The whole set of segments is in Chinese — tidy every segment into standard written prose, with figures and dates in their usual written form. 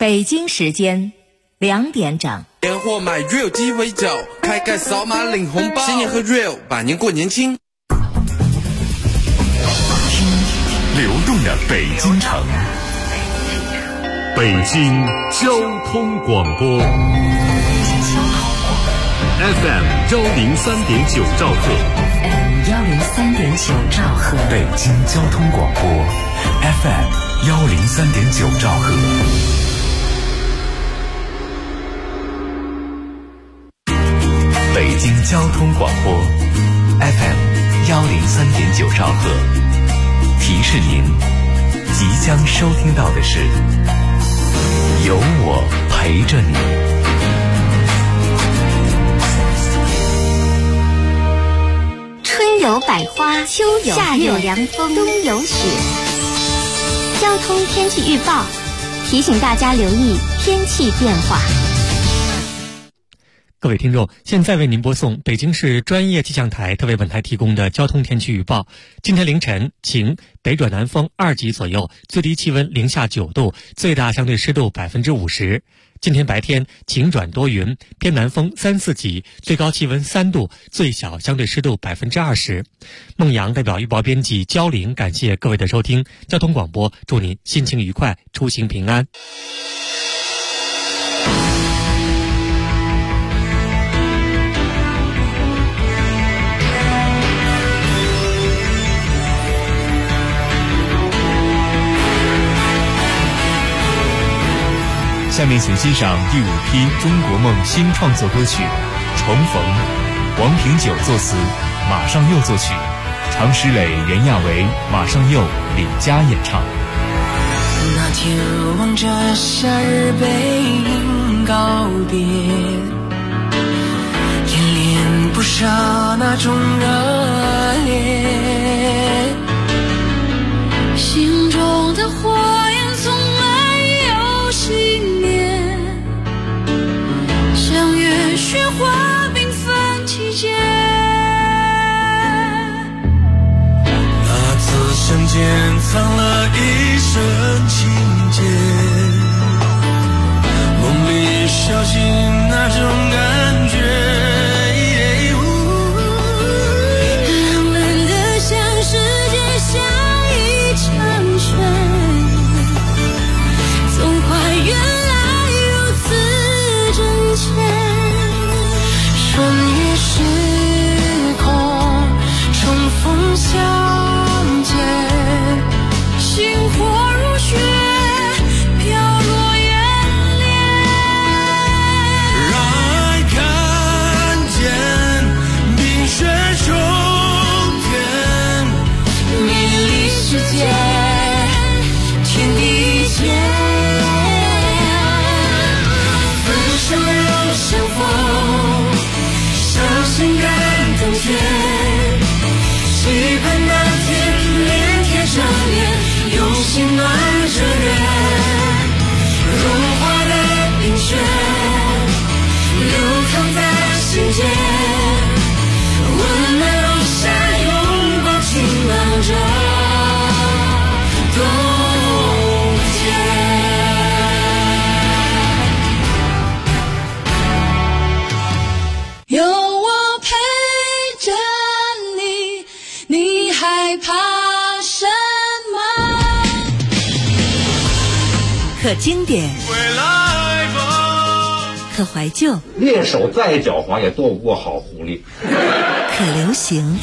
北京时间2点整。 年货买 Real 鸡尾酒，开盖扫码领红包，新年喝 Real， 百年过年轻。 听流动的北京城，北京交通广播 FM 103.9兆赫 103.9兆赫， 北京交通广播 FM 103.9兆赫。北京交通广播 FM 103.9兆赫，提示您即将收听到的是有我陪着你。 春有百花，秋有夏有凉风，冬有雪。交通天气预报提醒大家留意天气变化。 各位听众，现在为您播送北京市专业气象台特为本台提供的交通天气预报。今天凌晨晴，北转南风2级左右，最低气温零下9度，最大相对湿度50%。今天白天晴转多云，偏南风3、4级，最高气温3度，最小相对湿度20%。孟阳代表预报编辑焦玲，感谢各位的收听。交通广播祝您心情愉快，出行平安。 下面请欣赏第5批中国梦新创作歌曲《重逢》，王平久作词，马上佑作曲，常石磊、任亚维、马上佑、李佳演唱。 那天望着夏日背影告别，恋恋不舍那种热烈，心中的火焰从没有熄灭，像月雪花缤纷季节。 那次相见藏了一生情结，梦里小心那种感觉。 可经典，可怀旧， 猎手再狡猾也躲不过好狐狸。 可流行，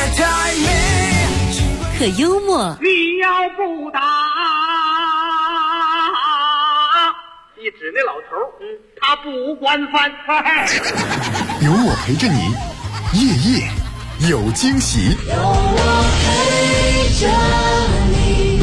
可幽默。 你要不打，一指那老头，他不管饭。 有我陪着你，夜夜有惊喜。 有我陪着你。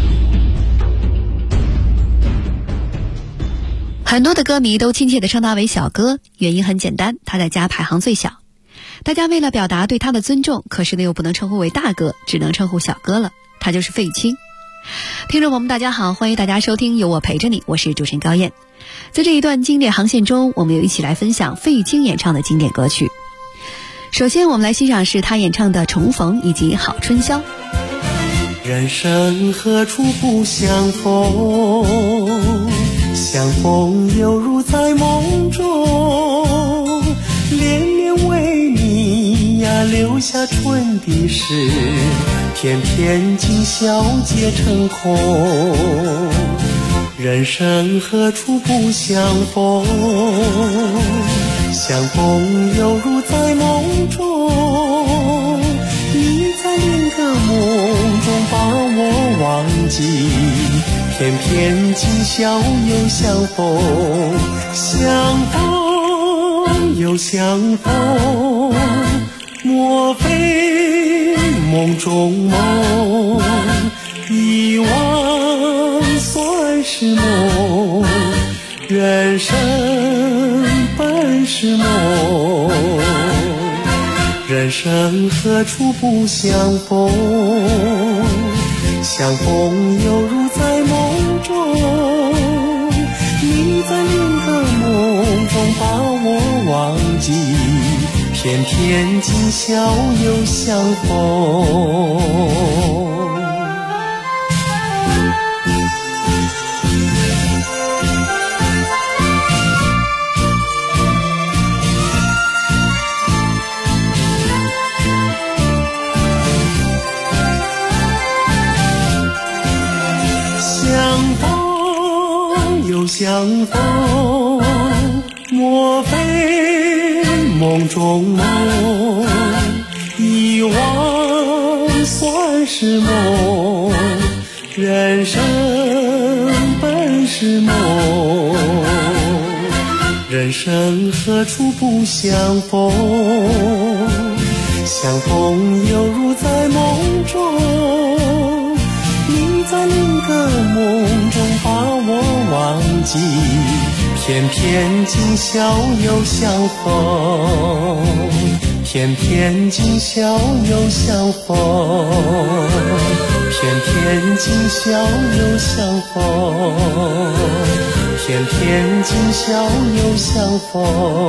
很多的歌迷都亲切地称他为小哥，原因很简单，他在家排行最小。大家为了表达对他的尊重，可是呢又不能称呼为大哥，只能称呼小哥了。他就是费青。听众朋友们大家好，欢迎大家收听有我陪着你，我是主持人高燕。在这一段经典航线中，我们又一起来分享费青演唱的经典歌曲。首先我们来欣赏是他演唱的《重逢》以及《好春宵》。 人生何处不相逢， 相逢犹如在梦中，恋恋为你呀留下春的诗，偏偏今宵皆成空。人生何处不相逢，相逢犹如在梦中，你在另个梦中把我忘记，偏偏今宵又相逢，相逢又相逢，莫非梦中梦，遗忘算是梦，人生本是梦，人生何处不相逢，相逢犹如在梦中，你在另个梦中把我忘记，偏偏今宵又相逢。相逢，莫非梦中梦，遗忘算是梦，人生本是梦，人生何处不相逢，相逢犹如在梦中，你在另个梦中把我忘记，偏偏今宵又相逢，偏偏今宵又相逢，偏偏今宵又相逢，偏偏今宵又相逢，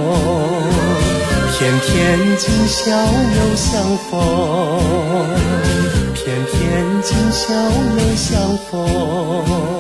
偏偏今宵又相逢，偏偏今宵又相逢。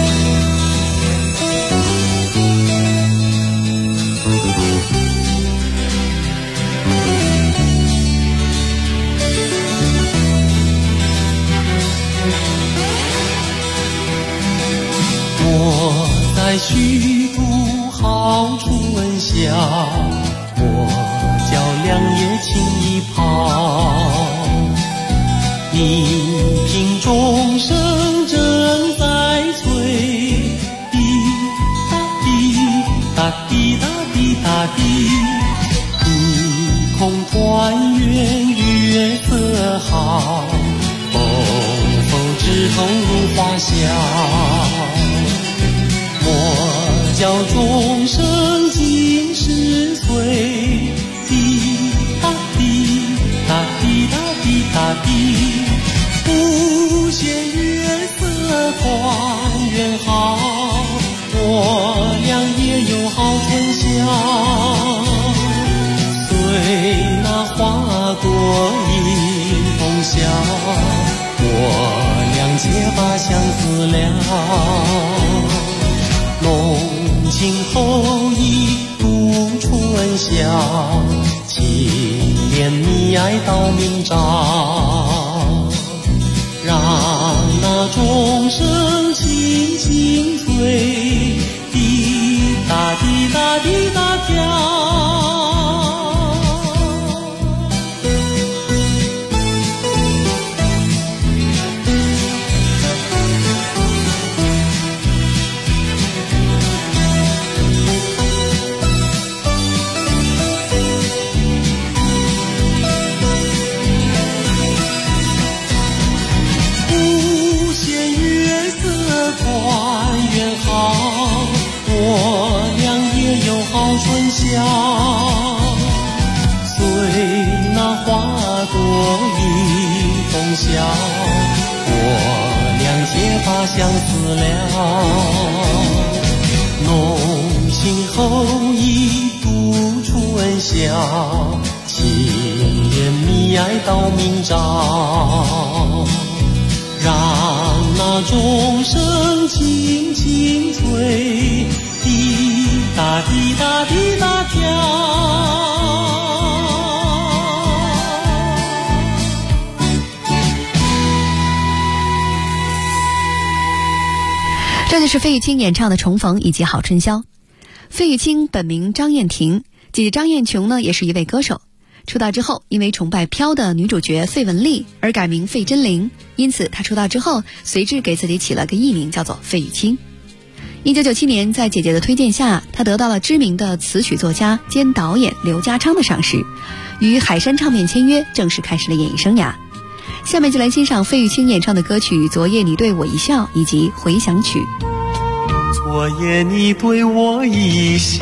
我在虚度好春宵，我叫两叶轻一抛，你听钟声正在催，滴答滴答滴答滴答滴，你空团圆月色好，风风枝头如花香，莫教钟声尽是碎，滴答滴答滴答滴答滴，无限月色团圆好，我俩也有好春宵，随那花朵迎风笑，我俩结把相思了，浓情厚谊度春宵，情绵蜜爱到明朝，让那钟声轻轻催，滴答滴答滴答跳。春宵，随那花朵迎风笑，我俩结把相思了，浓情厚谊度春宵，情绵蜜爱到明朝，让那钟声紧紧追，滴答滴答滴答跳。 这就是费玉清演唱的《重逢》以及《好春宵》。费玉清本名张燕婷，姐姐张燕琼呢也是一位歌手。出道之后，因为崇拜《飘》的女主角费雯丽而改名费贞玲，因此她出道之后随之给自己起了个艺名，叫做费玉清。1997年，在姐姐的推荐下，她得到了知名的词曲作家兼导演刘家昌的赏识，与海山唱片签约，正式开始了演艺生涯。下面就来欣赏费玉清演唱的歌曲《昨夜你对我一笑》以及回响曲。 昨夜你对我一笑，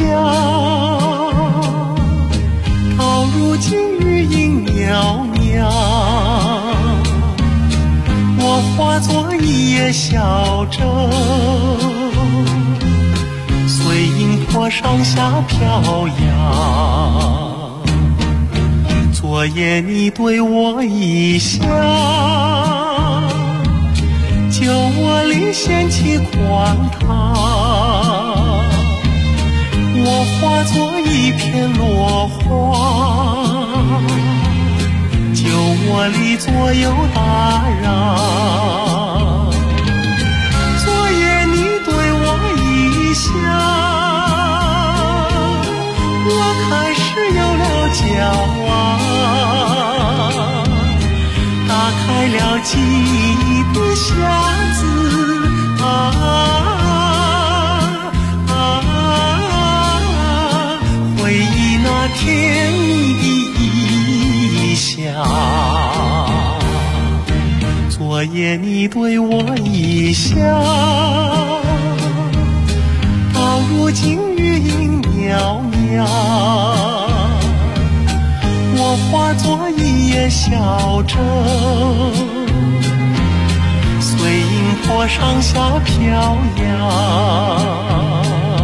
到如今余音袅袅，我化作一叶小舟，随银波上下飘摇。昨夜你对我一笑，酒窝里掀起狂涛，我化作一片落花，酒窝里左右打扰。昨夜你对我一笑，我开始有了骄傲，打开了记忆的匣子回忆那甜蜜的一笑。昨夜你对我一笑，到如今余音袅袅，我化作一叶小舟，随银波上下飘摇。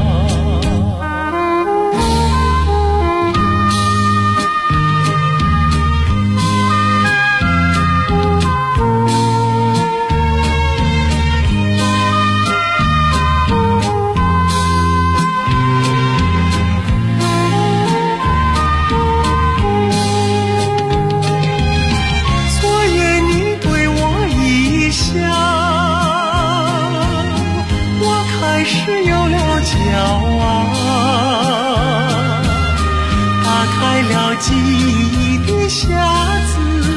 记忆的匣子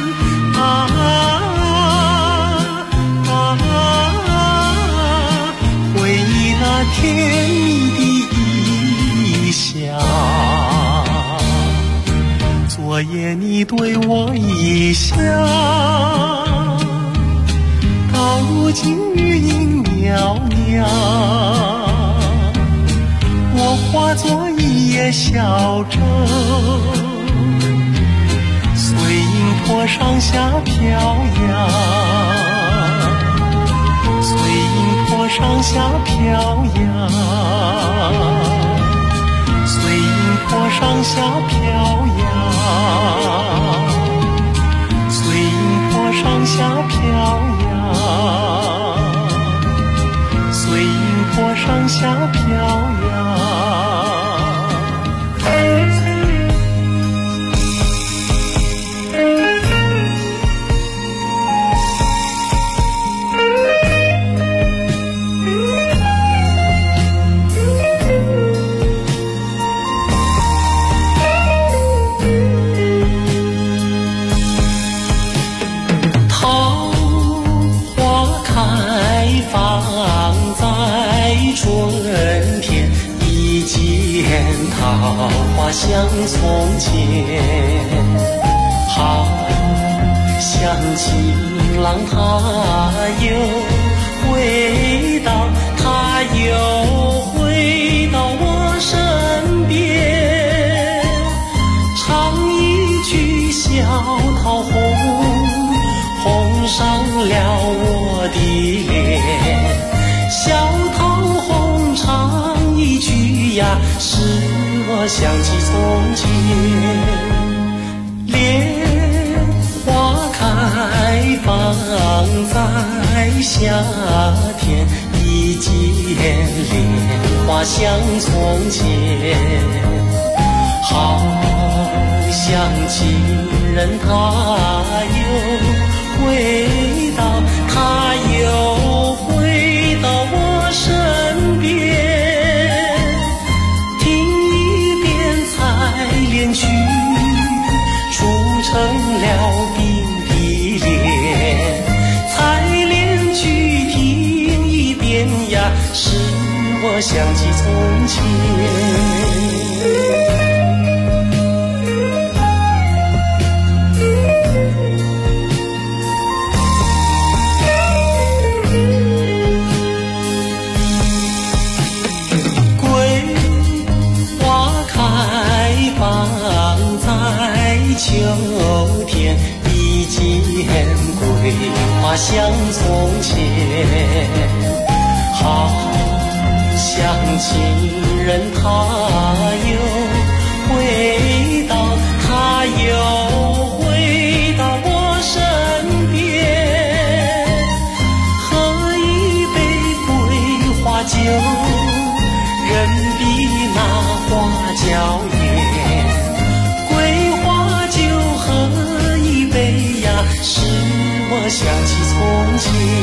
回忆那甜蜜的一笑。昨夜你对我一笑，到如今余音袅袅，我化作一叶小舟，波上下飘摇，随银波上下飘摇，随银波上下飘摇，随银波上下飘摇，随银波上下飘摇。桃花像从前，好像情郎他又回到，他又回到我身边，唱一句小桃红，红上了我的脸，小桃红唱一句呀，使我想起从前。莲花开放在夏天，一见莲花像从前，好像情人他又回到，他又回到我身边，听一遍采莲曲，铸成了冰的莲。采莲曲听一遍呀，使我想起从前。秋天一见桂花像从前，好像情人他又回到，他又回到我身边，喝一杯桂花酒，人比那花娇艳，使我想起从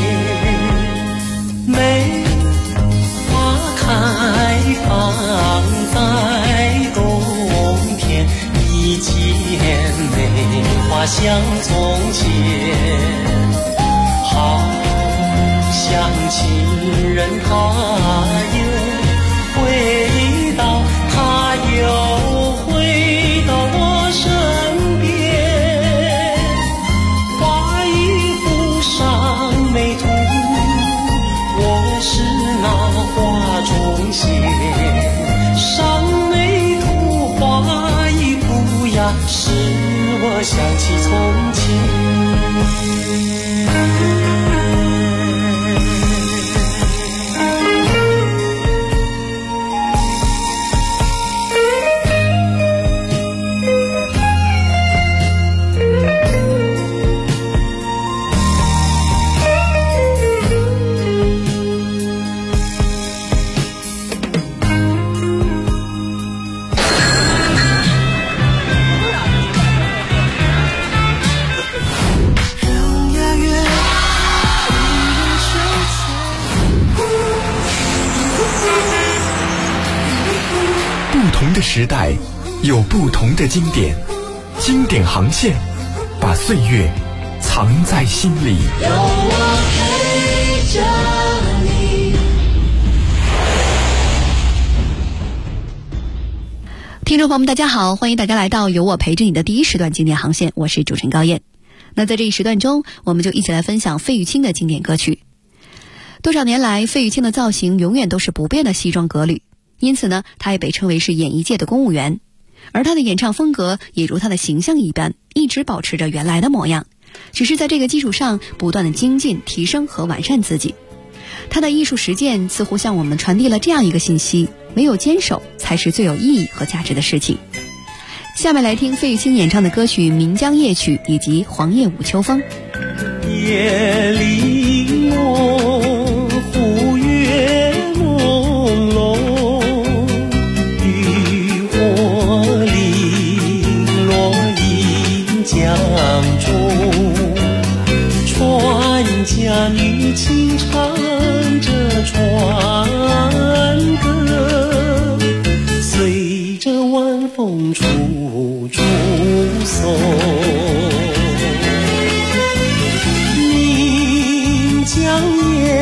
前。梅花开放在冬天，一见梅花像从前，好像情人他又回到，他又回到我身边，上眉涂，我是那花中仙，上眉涂画一幅呀，使我想起从前。 不同的时代有不同的经典，经典航线把岁月藏在心里。有我陪着你。 听众朋友们大家好，欢迎大家来到有我陪着你的第一时段经典航线，我是主持人高燕。那在这一时段中，我们就一起来分享费玉清的经典歌曲。多少年来，费玉清的造型永远都是不变的西装革履，因此呢，他也被称为是演艺界的公务员。而他的演唱风格也如他的形象一般，一直保持着原来的模样，只是在这个基础上不断的精进、提升和完善自己。他的艺术实践似乎向我们传递了这样一个信息：唯有坚守才是最有意义和价值的事情。下面来听费玉清演唱的歌曲《岷江夜曲》以及《黄叶舞秋风》。 夜里模糊月朦胧，渔火零落银江中，船家女轻唱着船歌，随着晚风处处送。岷江夜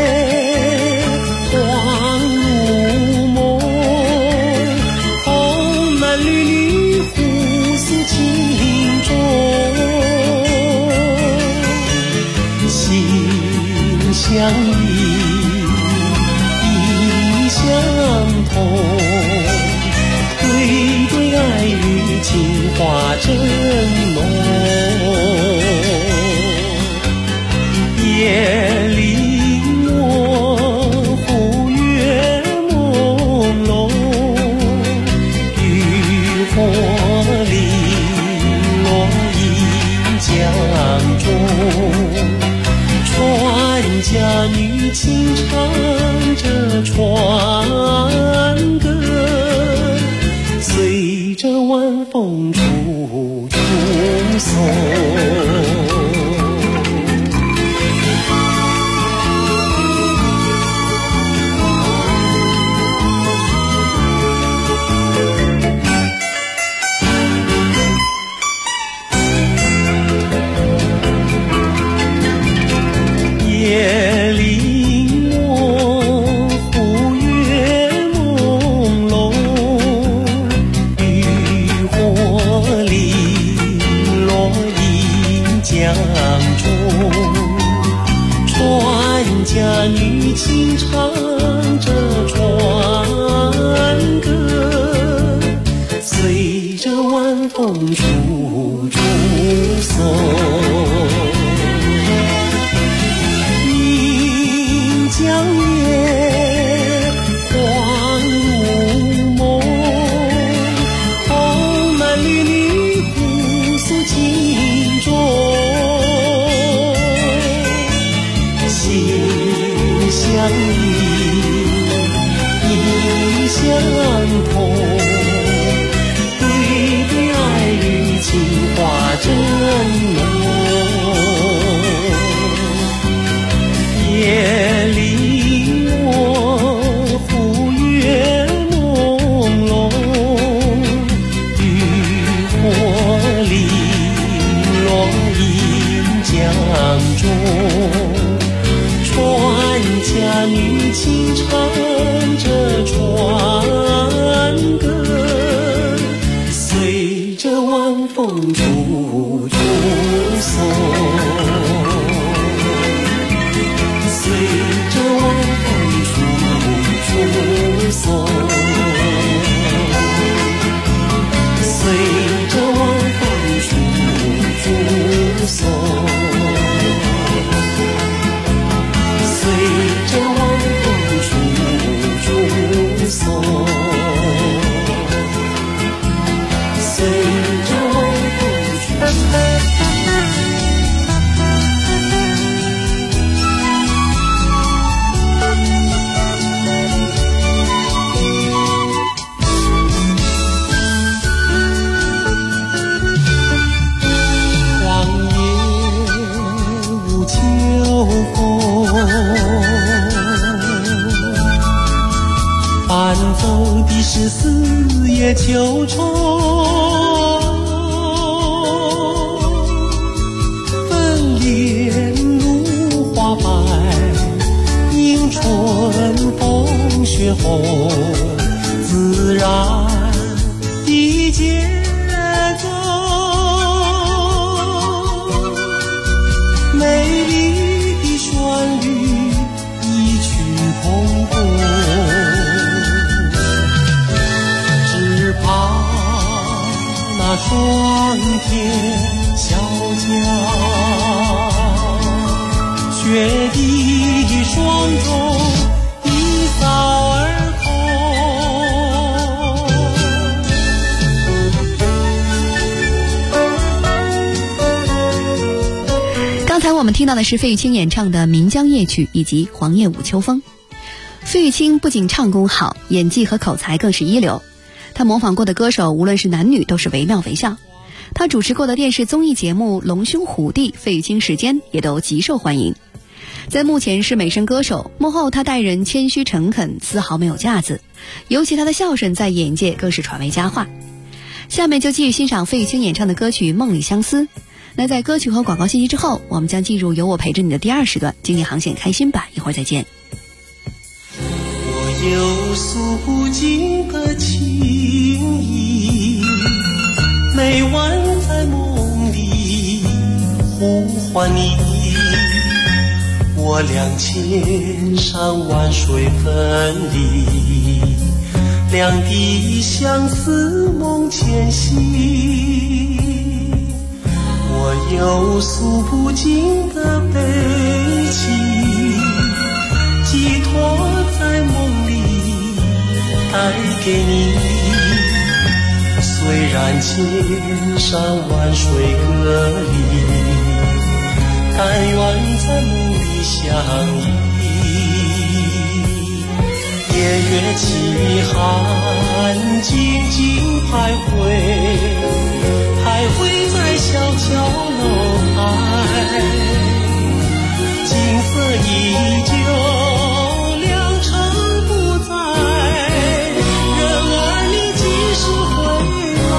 轻唱着船歌，随着晚风处处送。岷江夜黄如梦，红男绿女互诉情衷，心相依意相通，对对爱侣情话真浓。夜里我忽月朦胧，渔火零落银江中，船家女轻唱着船歌，随着晚风处处送。随着晚风处处送，随着晚风处处送，随着晚风处处送，随着晚风处伴奏的是四叶秋虫，粉莲如花白，迎春风雪红，自然的节奏，美丽的旋律异曲同工。那霜天小家，雪地霜中一扫而空。 刚才我们听到的是费玉清演唱的《岷江夜曲》以及《黄叶舞秋风》。费玉清不仅唱功好，演技和口才更是一流。他模仿过的歌手无论是男女都是惟妙惟肖，他主持过的电视综艺节目《龙兄虎弟》《费玉清时间》也都极受欢迎。在幕前是美声歌手，幕后他待人谦虚诚恳，丝毫没有架子，尤其他的笑声在演艺界更是传为佳话。下面就继续欣赏费玉清演唱的歌曲《梦里相思》。那在歌曲和广告信息之后，我们将进入有我陪着你的第二时段经典航线开心版，一会儿再见。 我有诉不尽的情意，每晚在梦里呼唤你，我俩千山万水分离，两地相思梦前行。我有诉不尽的悲情，寄托在梦里带给你，虽然千山万水隔离，但愿在梦里相依。夜月凄寒，静静徘徊，徘徊在小桥楼台，景色依旧，良辰不在，人儿你几时回来？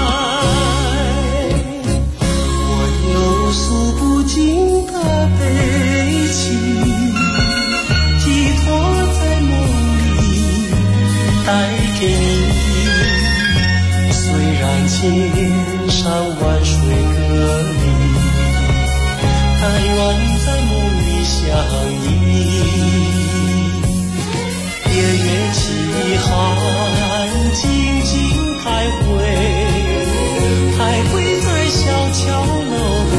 我有诉不尽的悲情，寄托在梦里带给你，虽然千山万水隔离，但愿在梦里相依。 静静徘徊在小桥楼台，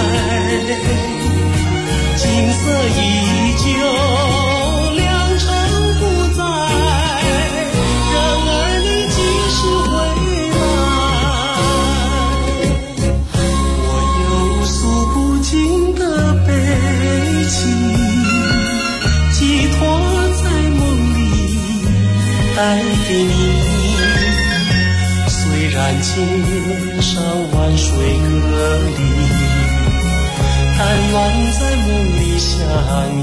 景色依旧，良辰不在，然而你几时回来？我有诉不尽的悲情，寄托在梦里带给你。虽然千山万水隔离，但愿在梦里相依。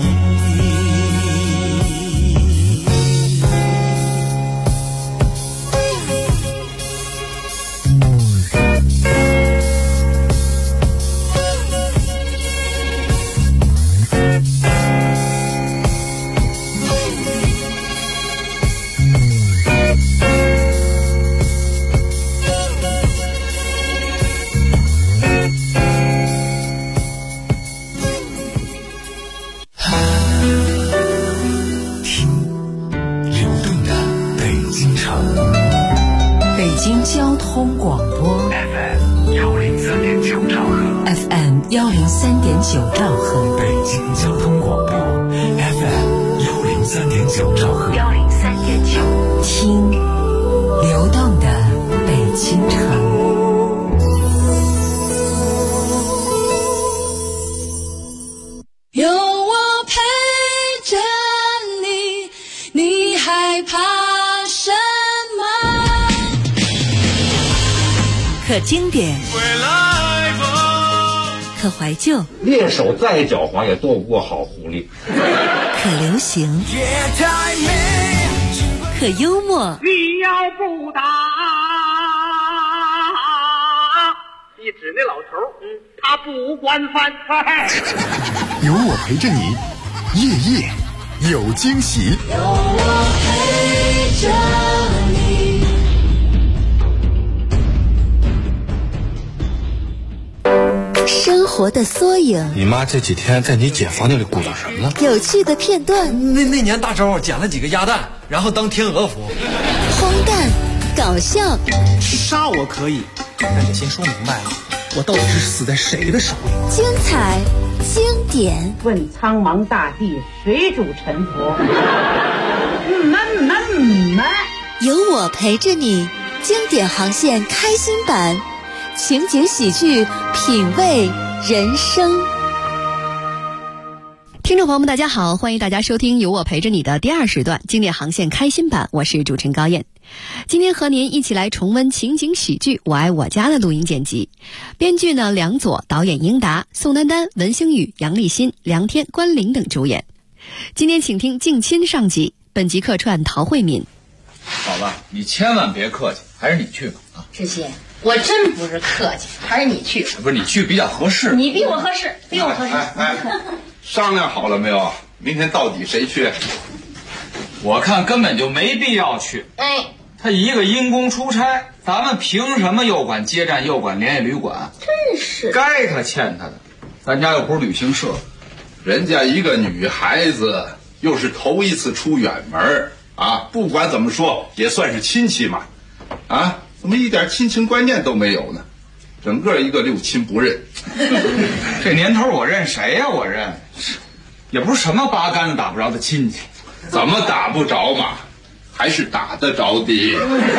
交通广播 FM 103.9兆赫 FM 103.9兆赫， 北京交通广播 FM 103.9兆赫 103.9， 听流动的北京城。 有我陪着你，你害怕什么？ 可经典，可怀旧， 猎手再狡猾也斗不过好狐狸。 可流行，可幽默。 你要不打，一指那老头，他不惯犯。 有我陪着你，夜夜有惊喜。 有我陪着你。 生活的缩影， 你妈这几天在你姐房间里鼓捣什么呢？ 有趣的片段。 那年大周捡了几个鸭蛋，然后当天鹅服。 荒诞，搞笑。 杀我可以，但得先说明白了，我到底是死在谁的手里？ 精彩，经典。 问苍茫大地，谁主沉浮？ 有我陪着你，经典航线开心版。情景喜剧，品味人生。 听众朋友们大家好，欢迎大家收听有我陪着你的第二时段经典航线开心版，我是主持人高燕。今天和您一起来重温情景喜剧《我爱我家》的录音剪辑。编剧呢梁左，导演英达、宋丹丹、文星宇、杨立新、梁天、关凌等主演。今天请听敬亲上集，本集客串陶慧敏。 好吧，你千万别客气，还是你去吧啊！ 志新，我真不是客气，还是你去吧。 不是你去比较合适， 你比我合适，比我合适。 商量好了没有？明天到底谁去？ 我看根本就没必要去。 哎， 他一个因公出差，咱们凭什么又管接站又管联业旅馆？ 真是该他欠他的，咱家又不是旅行社， 人家一个女孩子又是头一次出远门啊，不管怎么说也算是亲戚嘛，啊，怎么一点亲情观念都没有呢？整个一个六亲不认。 这年头我认谁呀？我认，也不是什么八竿子打不着的亲戚。 怎么打不着嘛？还是打得着的。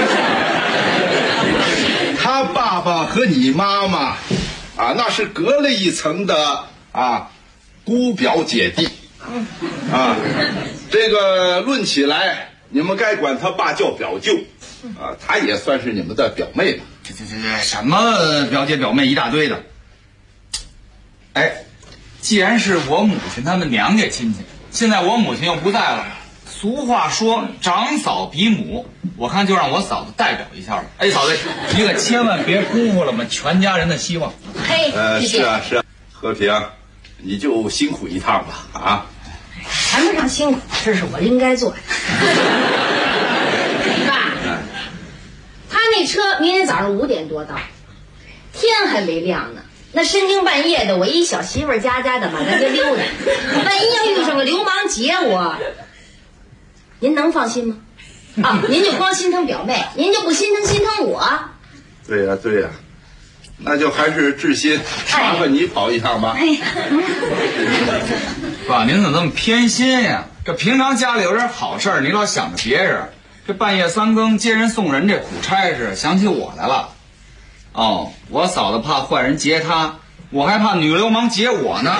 他爸爸和你妈妈啊，那是隔了一层的啊，姑表姐弟啊。这个论起来，你们该管他爸叫表舅啊，他也算是你们的表妹吧。 这什么表姐表妹一大堆的。哎，既然是我母亲他们娘家亲戚，现在我母亲又不在了，俗话说长嫂比母，我看就让我嫂子代表一下了。哎，嫂子，你可千万别辜负了我们全家人的希望。 嘿， 是啊，和平，你就辛苦一趟吧啊。 谈不上辛苦，这是我应该做的。爸，他那车明天早上5点多到，天还没亮呢。那深更半夜的，我一小媳妇儿家的满大街溜达，万一要遇上个流氓劫我，您能放心吗？ 啊，您就光心疼表妹，您就不心疼我？ 对呀、对呀、那就还是志新，麻烦你跑一趟吧。 爸，您怎么这么偏心呀？这平常家里有点好事儿，你老想着别人，这半夜3更接人送人这苦差事，想起我来了。哦，我嫂子怕坏人劫她，我还怕女流氓劫我呢。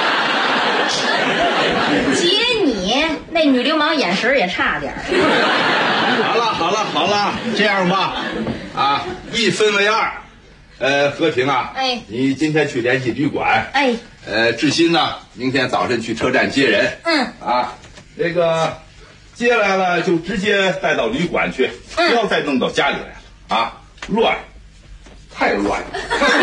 劫你，那女流氓眼神也差点。 好了，这样吧，啊，1分为2。和平啊，你今天去联系旅馆。志新呢，明天早晨去车站接人。这个接来了就直接带到旅馆去，不要再弄到家里来了啊，乱，太乱了。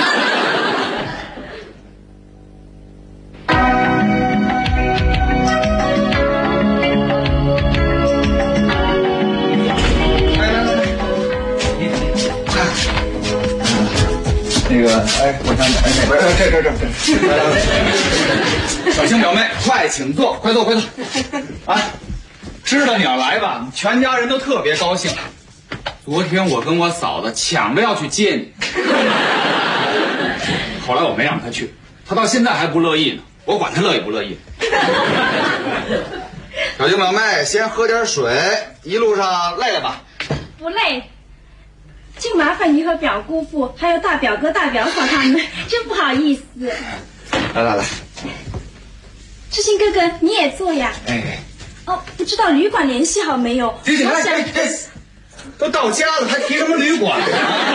那个，我想这，小青表妹，快请坐，快坐。啊，知道你要来吧，全家人都特别高兴。昨天我跟我嫂子抢着要去接你，后来我没让她去，她到现在还不乐意呢。我管她乐意不乐意。小青表妹，先喝点水，一路上累了吧？ 不累。就麻烦你和表姑父还有大表哥大表嫂他们，真不好意思。 来， 志新哥哥你也坐呀。不知道旅馆联系好没有？ 都到家了还提什么旅馆啊？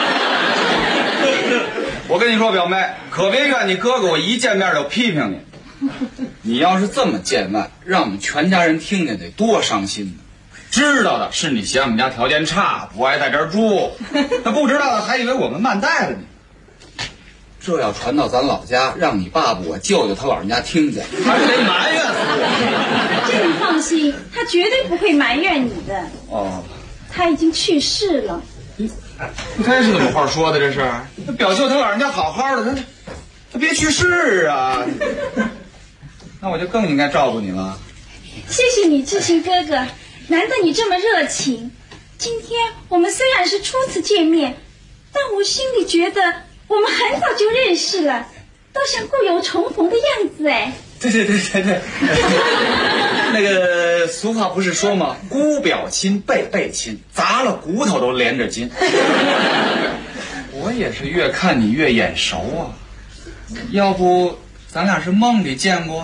我跟你说表妹，可别怨你哥哥我一见面就批评你。你要是这么见外，让我们全家人听见得多伤心呢。知道的是你嫌我们家条件差，不爱在这儿住，那不知道的还以为我们慢待了你。这要传到咱老家，让你爸爸我舅舅他老人家听见，他是得埋怨死我。 这你放心，他绝对不会埋怨你的。他已经去世了。 这是怎么话说的？这是表舅他老人家好好的，他别去世啊。那我就更应该照顾你了。 谢谢你，志新哥哥。难得你这么热情，今天我们虽然是初次见面，但我心里觉得我们很早就认识了，都像故友重逢的样子哎。 对。那个俗话不是说吗？姑表亲，辈辈亲，砸了骨头都连着筋。我也是越看你越眼熟啊，要不咱俩是梦里见过？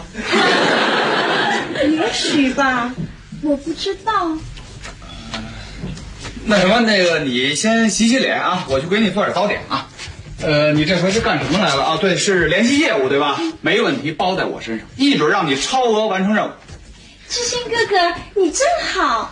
也许吧。我不知道。 那什么，那个你先洗洗脸啊，我去给你做点早点啊。你这回是干什么来了啊？对，是联系业务对吧？没问题，包在我身上，一准让你超额完成任务。 志新哥哥，你真好。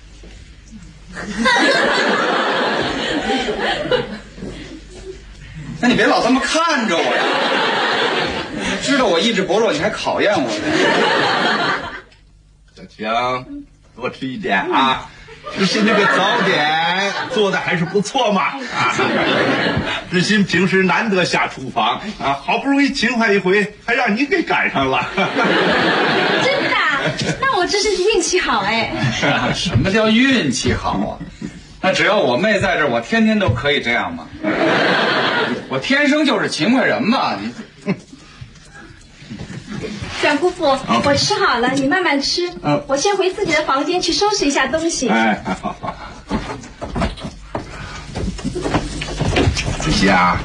那你别老这么看着我呀！知道我意志薄弱，你还考验我呢。 小青，多吃一点啊！志新这个早点做的还是不错嘛。志新平时难得下厨房啊，好不容易勤快一回，还让你给赶上了。 真的？那我真是运气好哎。 是啊，什么叫运气好啊？那只要我妹在这儿，我天天都可以这样嘛。我天生就是勤快人嘛，你。 表姑父，我吃好了，你慢慢吃。我先回自己的房间去收拾一下东西。 好。志新啊，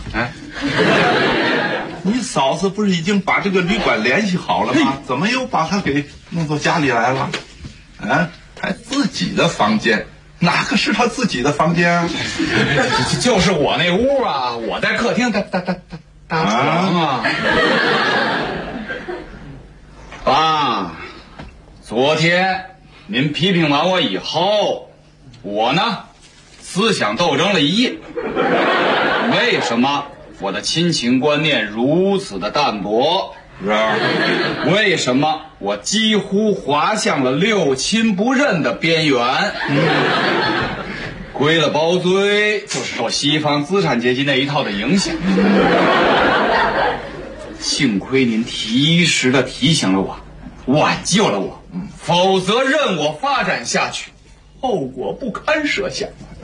你嫂子不是已经把这个旅馆联系好了吗？怎么又把她给弄到家里来了？还自己的房间，哪个是她自己的房间啊？ 就是我那屋啊，我在客厅大床啊。爸，昨天您批评完我以后，我呢思想斗争了一夜。为什么我的亲情观念如此的淡薄？为什么我几乎滑向了六亲不认的边缘？归了包堆就是受西方资产阶级那一套的影响。幸亏您及时的提醒了我，挽救了我，否则任我发展下去， 后果不堪设想。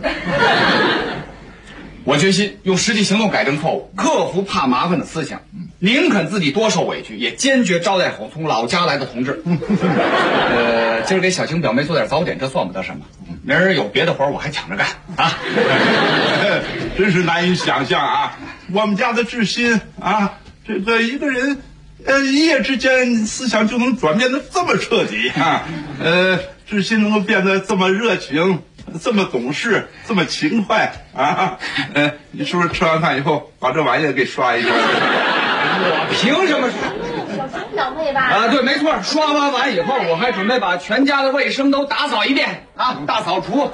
我决心用实际行动改正错误，克服怕麻烦的思想，宁肯自己多受委屈，也坚决招待好从老家来的同志。今儿给小晴表妹做点早点，这算不得什么。明儿有别的活我还抢着干啊！ 真是难以想象啊！我们家的志新啊，这个一个人，一夜之间思想就能转变得这么彻底啊！志新能够变得这么热情，这么懂事，这么勤快啊！你是不是吃完饭以后把这玩意儿给刷一下？ 我凭什么刷？ 小晴表妹吧？ 对，没错。刷完以后，我还准备把全家的卫生都打扫一遍啊，大扫除。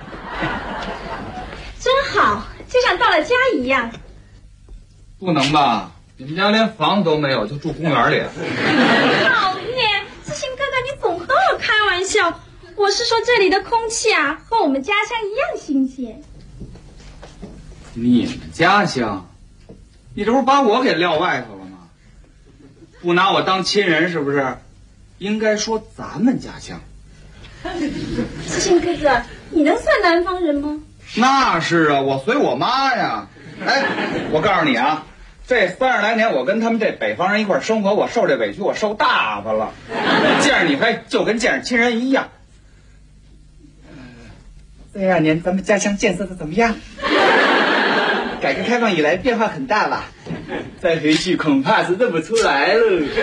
真好，就像到了家一样。 不能吧？你们家连房子都没有，就住公园里？ 讨厌，志新哥哥，你总和我开玩笑。我是说这里的空气啊，和我们家乡一样新鲜。 你们家乡？你这不是把我给撂外头了吗？不拿我当亲人是不是？应该说咱们家乡。 志新哥哥，你能算南方人吗？ 那是啊，我随我妈呀。哎，我告诉你啊，这30来年我跟他们这北方人一块生活，我受这委屈我受大发了。见着你还就跟见着亲人一样。这2年咱们家乡建设的怎么样？改革开放以来变化很大吧？再回去恐怕是认不出来了。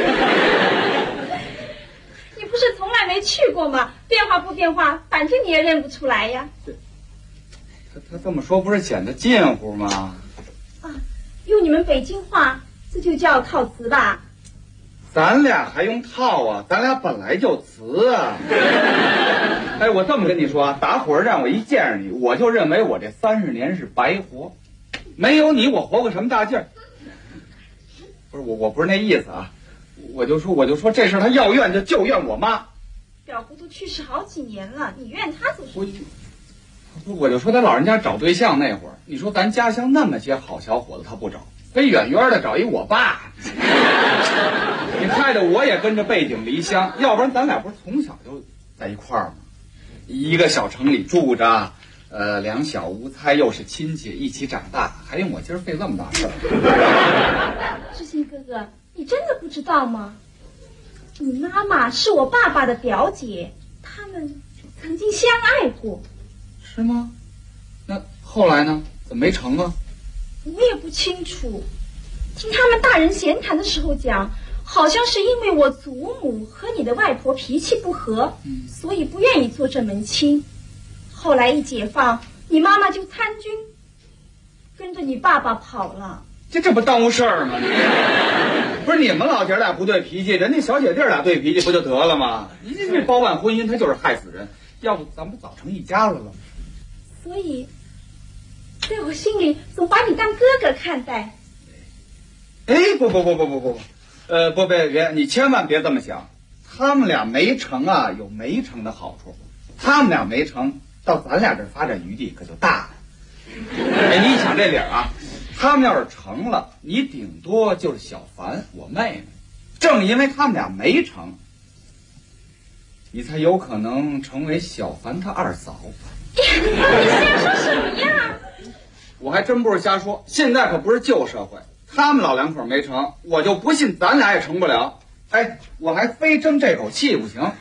你不是从来没去过吗？变化不变化，反正你也认不出来呀。 他这么说不是显得近乎吗？ 啊，用你们北京话，这就叫套词吧？ 咱俩还用套啊？咱俩本来就词啊！哎，我这么跟你说啊，打火让我一见着你，我就认为我这30年是白活，没有你我活个什么大劲儿？不是我不是那意思啊，我就说这事他要怨就怨我妈。 表姑都去世好几年了，你怨他做什么？ 我就说他老人家找对象那会儿，你说咱家乡那么些好小伙子他不找，非远远的找一我爸。你害得我也跟着背井离乡，要不然咱俩不是从小就在一块儿吗？一个小城里住着，两小无猜，又是亲戚，一起长大，还用我今儿费这么大事儿？ 志新哥哥，你真的不知道吗？你妈妈是我爸爸的表姐，他们曾经相爱过。 是吗？那后来呢？怎么没成啊？ 我也不清楚，听他们大人闲谈的时候讲，好像是因为我祖母和你的外婆脾气不合，所以不愿意做这门亲。后来一解放，你妈妈就参军，跟着你爸爸跑了。 这不耽误事儿吗？不是你们老姐俩不对脾气，人家小姐弟俩对脾气不就得了吗？你这包办婚姻，他就是害死人。要不咱们早成一家子了。 所以在我心里总把你当哥哥看待。 哎，不，别，你千万别这么想。他们俩没成啊，有没成的好处。他们俩没成，到咱俩这发展余地可就大了。哎，你想这理儿啊，他们要是成了，你顶多就是小凡我妹妹。正因为他们俩没成，你才有可能成为小凡他二嫂。 你瞎说什么呀？ 我还真不是瞎说，现在可不是旧社会，他们老两口没成，我就不信咱俩也成不了。哎，我还非争这口气不行。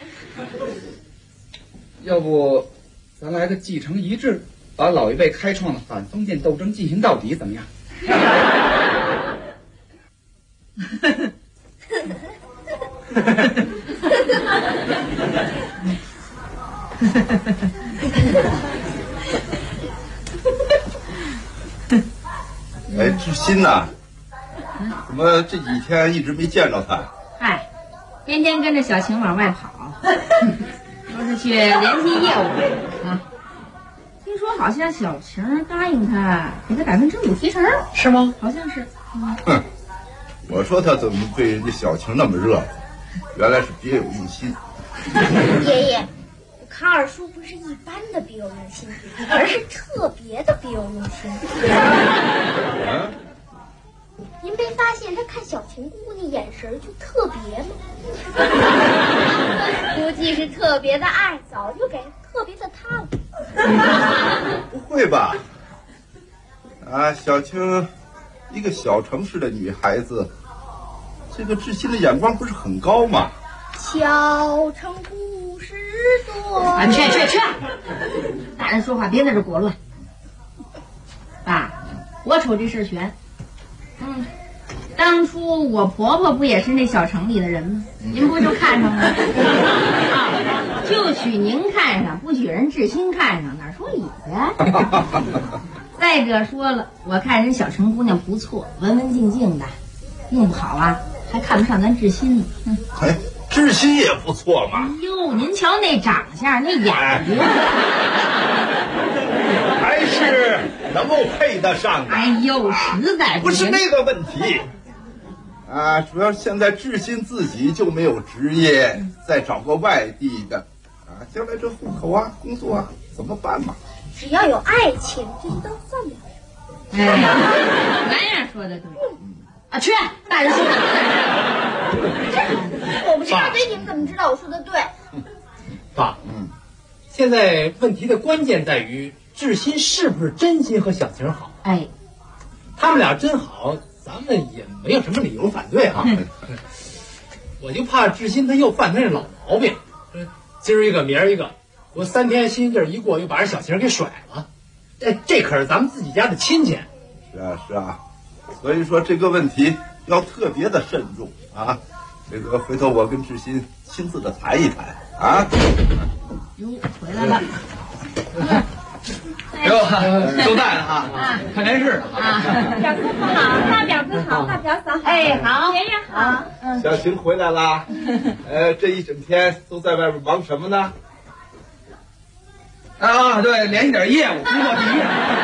要不咱来个继承一致，把老一辈开创的反封建斗争进行到底，怎么样？ 哎，志新呐，怎么这几天一直没见着他？ 嗨，天天跟着小晴往外跑，都是去联系业务啊。听说好像小晴答应他给他5%提成， 是吗？ 好像是。 哼，我说他怎么对人家小晴那么热，原来是别有用心。 爷爷，卡尔叔不是一般的别有用心，而是特别的别有用心。您没发现他看小晴姑姑那眼神就特别吗？估计是特别的爱，早就给特别的他了。 不会吧？啊，小青，一个小城市的女孩子，这个志新的眼光不是很高吗？ 小城故事多。 啊，去！大人说话别在这裹乱。爸，我瞅这事悬。当初我婆婆不也是那小城里的人吗？您不就看上了？啊，就许您看上，不许人志新看上，哪说理去呀？再者说了，我看人小城姑娘不错，文文静静的，弄不好啊还看不上咱志新呢。 哎，志新也不错嘛。 哟，您瞧那长相，那眼睛， 还是能够配得上的。 哎呦，实在不是那个问题。啊，主要现在志新自己就没有职业，再找个外地的，啊，将来这户口啊、工作啊怎么办嘛？ 只要有爱情，这些都算不了。 哎，南阳说的对。啊，去，大人说的。 我不知道，你们怎么知道我说的对？ 爸，现在问题的关键在于志新是不是真心和小晴好？ 哎， 他们俩真好。咱们也没有什么理由反对啊，我就怕志新他又犯他那老毛病，今儿一个明儿一个，我3天心劲儿一过，又把人小晴给甩了，这可是咱们自己家的亲戚。 是啊，所以说这个问题要特别的慎重啊。这个回头我跟志新亲自的谈一谈啊。 哟，回来了。 哟，都在呢哈，看电视呢啊。表哥好，大表哥好，大表嫂好， 哎好， 爷爷好。 小晴回来啦，这一整天都在外边忙什么呢？ 啊，对，联系点业务，工作第一。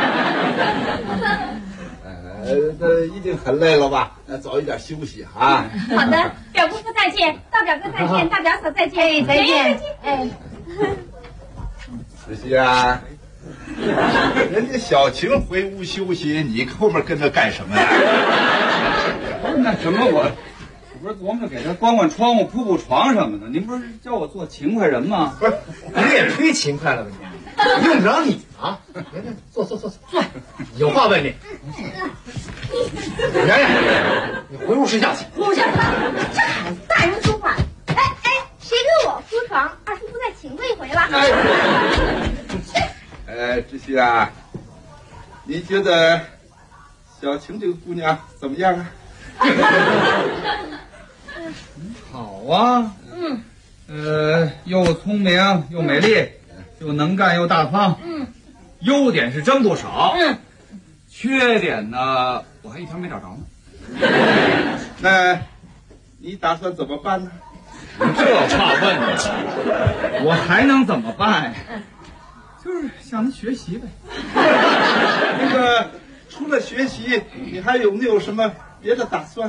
这一定很累了吧？早一点休息啊。 好的，表姑父再见，大表哥再见，大表嫂再见， 再见。 哎， 志新啊。人家小晴回屋休息，你后面跟着干什么呀？ 不是那什么，我不是琢磨着给他关关窗户、铺铺床什么的。您不是叫我做勤快人吗？ 不是，你也忒勤快了吧你？用不着你啊！坐，有话问你。圆圆，你回屋睡觉去。 不行，这孩子大人说话。哎，谁跟我铺床？二叔不再请过一回了。 志新啊，你觉得小晴这个姑娘怎么样啊？ 好啊，又聪明又美丽，又能干又大方，优点是真不少，缺点呢我还一条没找着呢。 那你打算怎么办呢？ 这话问的，我还能怎么办呀？就是向他学习呗。 那个除了学习，你还有没有什么别的打算？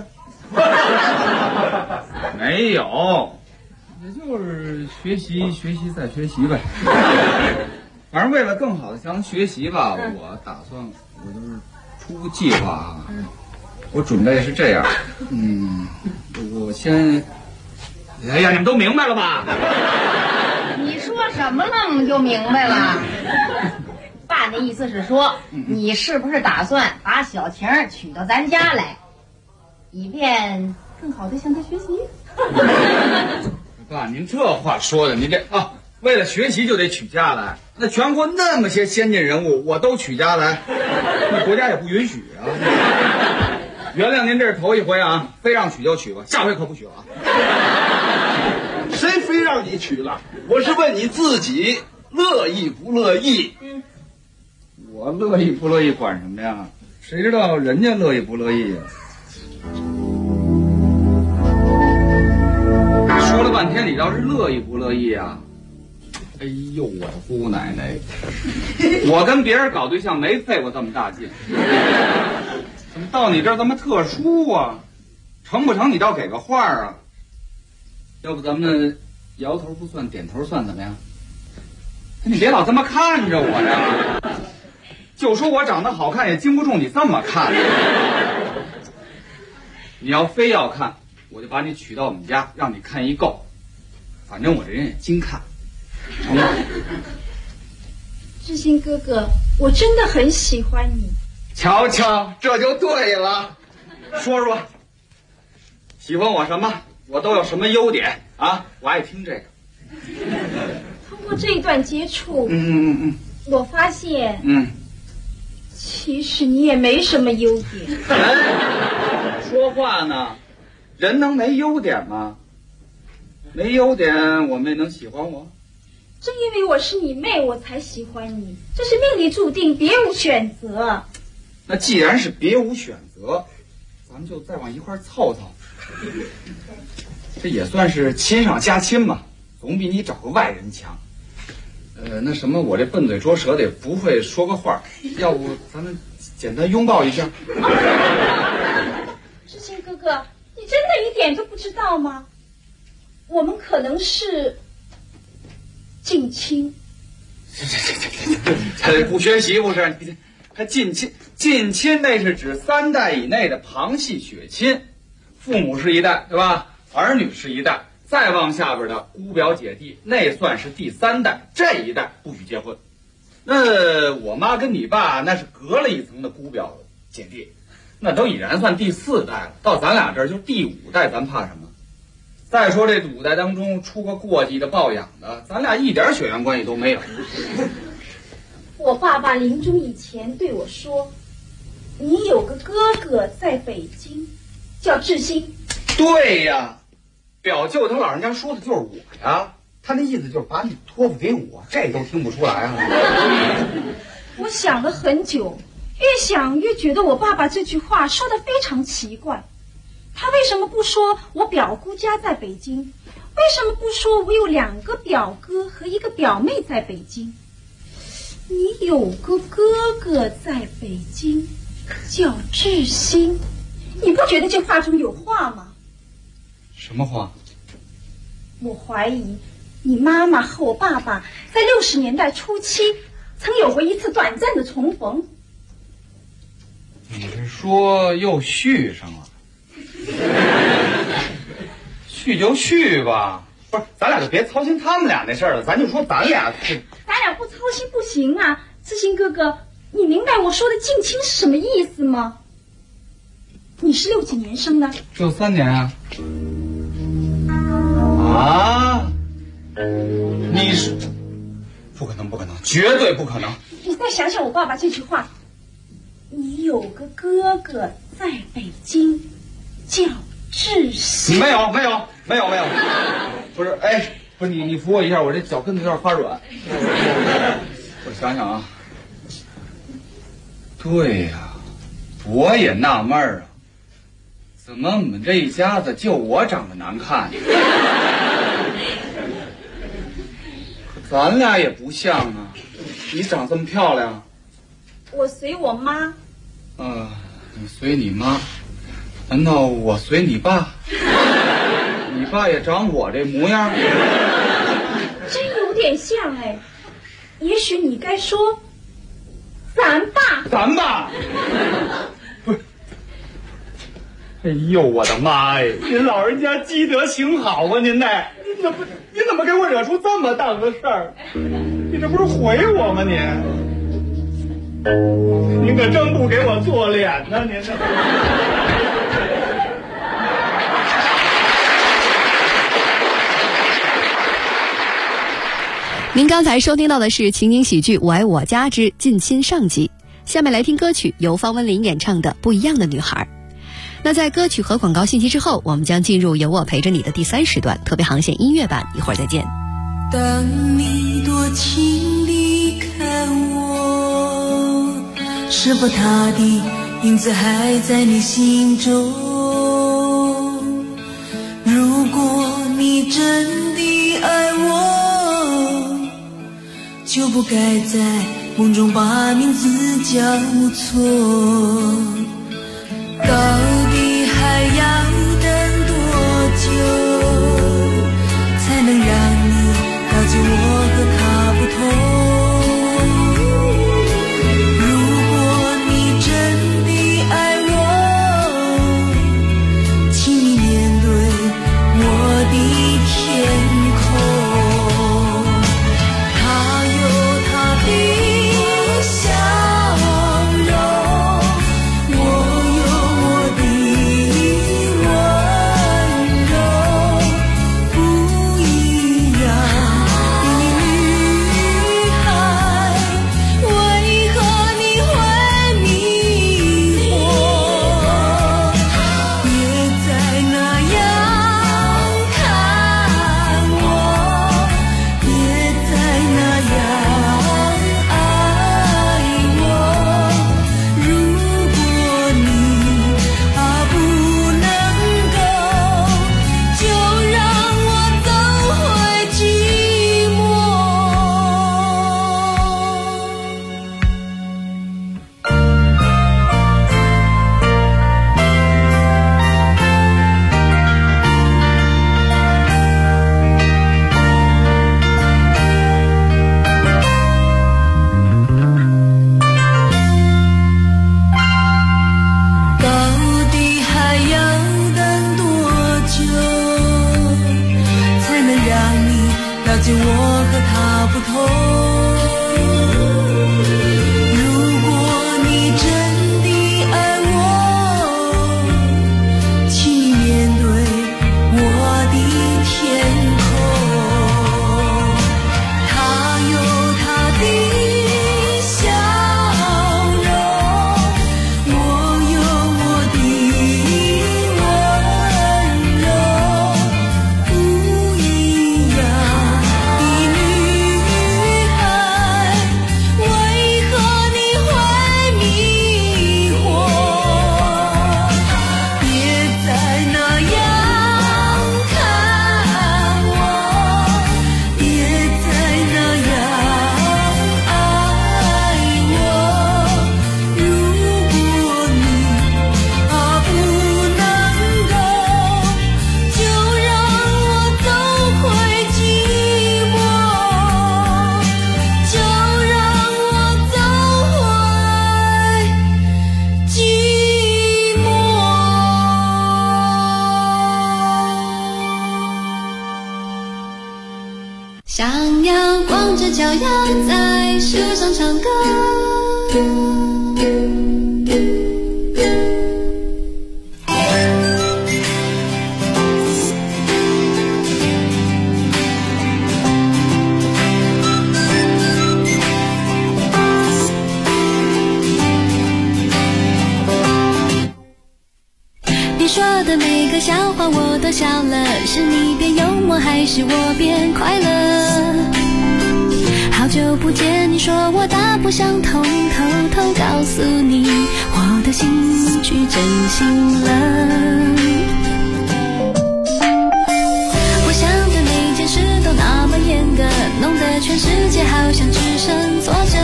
没有，也就是学习再学习呗。反正为了更好的向他学习吧，我打算我就是出个计划啊。我准备是这样，我先，哎呀，你们都明白了吧？ 你说什么了？我们就明白了。爸的意思是说，你是不是打算把小晴娶到咱家来，以便更好的向她学习？ 爸，您这话说的，您这为了学习就得娶家来，那全国那么些先进人物，我都娶家来，那国家也不允许啊。原谅您这是头一回啊，非让娶就娶吧，下回可不许了啊。 谁非让你娶了？我是问你自己乐意不乐意？ 我乐意不乐意管什么呀？谁知道人家乐意不乐意呀？说了半天，你倒是乐意不乐意啊？哎呦，我的姑奶奶！我跟别人搞对象没费过这么大劲，怎么到你这儿这么特殊啊？成不成？你倒给个话啊！要不咱们摇头不算，点头算，怎么样？你别老这么看着我呀！就说我长得好看，也经不住你这么看。你要非要看，我就把你娶到我们家，让你看一够。反正我这人也精看，成吗？ 志新哥哥，我真的很喜欢你。 瞧瞧，这就对了。说说，喜欢我什么？我都有什么优点啊？我爱听这个。 通过这一段接触，我发现，其实你也没什么优点。 说话呢，人能没优点吗？没优点，我妹能喜欢我？ 正因为我是你妹，我才喜欢你，这是命里注定，别无选择。 那既然是别无选择，咱们就再往一块凑凑。这也算是亲上加亲嘛，总比你找个外人强。那什么，我这笨嘴拙舌的也不会说个话，要不咱们简单拥抱一下？ 志新哥哥，你真的一点都不知道吗？我们可能是近亲。 不学习不是？还近亲？近亲那是指3代以内的旁系血亲，父母是一代，对吧？儿女是一代，再往下边的姑表姐弟，那算是第3代，这一代不许结婚。那我妈跟你爸那是隔了一层的姑表姐弟，那都已然算第4代了。到咱俩这儿就是第5代，咱怕什么？再说这5代当中出个过继的抱养的，咱俩一点血缘关系都没有。 我爸爸临终以前对我说，你有个哥哥在北京，叫志新。 对呀，表舅他老人家说的就是我呀，他那意思就是把你托付给我，这都听不出来啊。 我想了很久，越想越觉得我爸爸这句话说的非常奇怪。他为什么不说我表姑家在北京？为什么不说我有2个表哥和1个表妹在北京？你有个哥哥在北京，叫志新，你不觉得这话中有话吗？ 什么话？ 我怀疑你妈妈和我爸爸在60年代初期曾有过一次短暂的重逢。 你是说又续上了？续就续吧，不是，咱俩就别操心他们俩那事儿了，咱就说咱俩不操心不行啊。志新哥哥，你明白我说的近亲是什么意思吗？你是60几年生的 ？63年啊。啊？你是？不可能，不可能，绝对不可能。 你再想想我爸爸这句话，你有个哥哥在北京，叫志新。 没有，不是，不是你扶我一下，我这脚跟子有点发软。我想想啊，对呀，我也纳闷啊，怎么我们这一家子就我长得难看？可咱俩也不像啊，你长这么漂亮。 我随我妈。 你随你妈，难道我随你爸？你爸也长我这模样？ 真有点像哎，也许你该说咱爸。 咱爸？不是。哎呦我的妈呀！您老人家积德行好啊，您怎么给我惹出这么大个事儿？你这不是毁我吗？您可真不给我做脸呢，您这。 您刚才收听到的是情景喜剧《我爱我家之近亲》上集，下面来听歌曲，由方文琳演唱的《不一样的女孩》。那在歌曲和广告信息之后，我们将进入由我陪着你的第3时段特别航线音乐版，一会儿再见。 当你多情地看我，是否他的影子还在你心中？如果你真的爱我，就不该在梦中把名字叫错。到底还要等多久，才能让你了解我和他不同？如果你真的爱我，请你面对我的天空。他有他的的每个笑话我都笑了，是你变幽默还是我变快乐？好久不见，你说我大不相同，偷偷告诉你，我的心去真心了。我想对每件事都那么严格，弄得全世界好像只剩作者。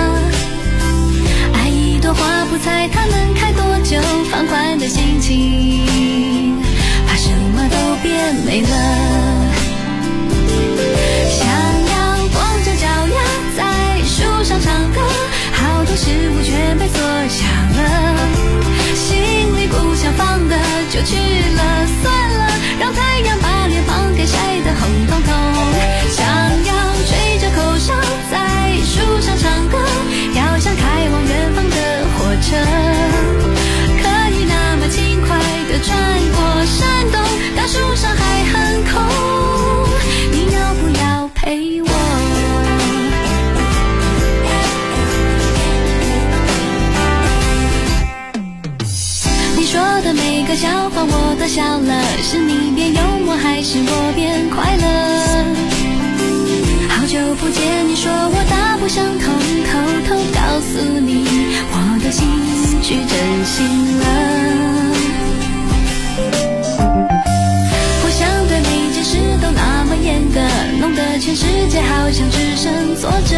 爱一朵花不猜它能开多久，放宽的心情，怕什么都变美了。想要光着脚丫在树上唱歌，好多事物全被缩小了，心里不想放的就去了，算了，让太阳把脸庞给晒得红彤彤。想要吹着口哨在树上唱歌，要像开往远方的火车，可以那么轻快地穿过山洞，当树上还很空，你要不要陪我？你说的每个笑话我都笑了，是你变幽默还是我变快乐？好久不见，你说我大不相同，偷偷告诉你，我的心去真心了。我想对每件事都那么严格，弄得全世界好像只剩作者。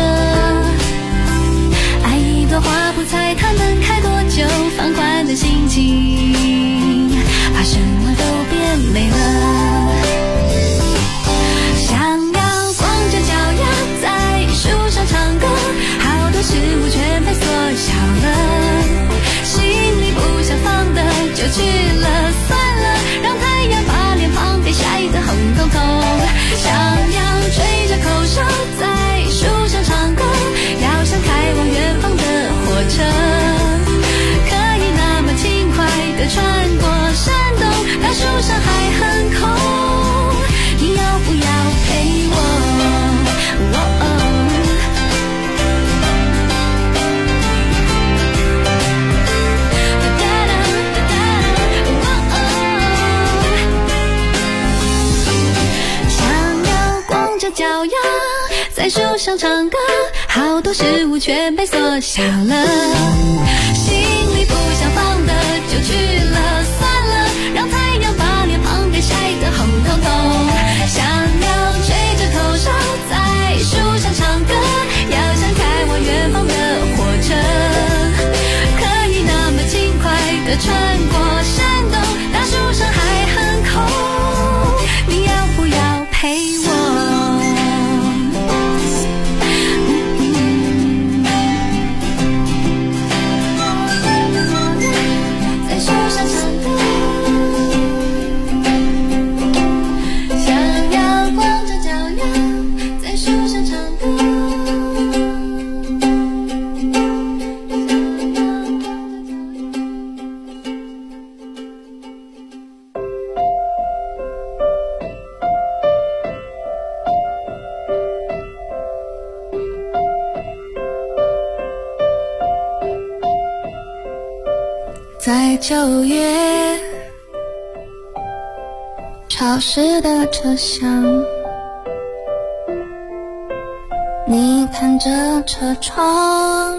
爱一朵花不猜它能开多久，放宽的心情，怕什么都变美了。想要光着脚丫在树上唱歌，好多事物全被缩小了，心里不想放的就去了，算了，让太阳把脸庞给晒得红彤彤。想要吹着口哨在树上唱歌，要像开往远方的火车，可以那么轻快地穿过山洞，当树上还很空，你要不要陪我？想要光着脚丫在树上唱歌，好多事物全被缩小了，心里不想放的就去了，算了，让太阳把脸庞给晒得红彤彤。想要吹着口哨在树上唱歌，要像开往远方的火车，可以那么轻快地穿过山洞，当树上还很空，你要不要陪我？在9月潮湿的车厢，你看着车窗，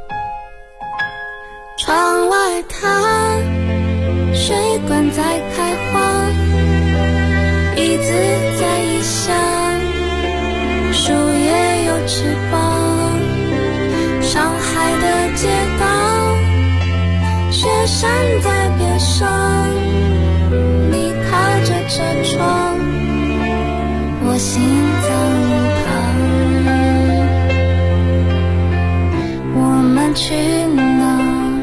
窗外它水管在开花，椅子在异乡，树叶有翅膀，上海的街道，雪山在边上，你靠着车窗，我心脏旁，我们去哪？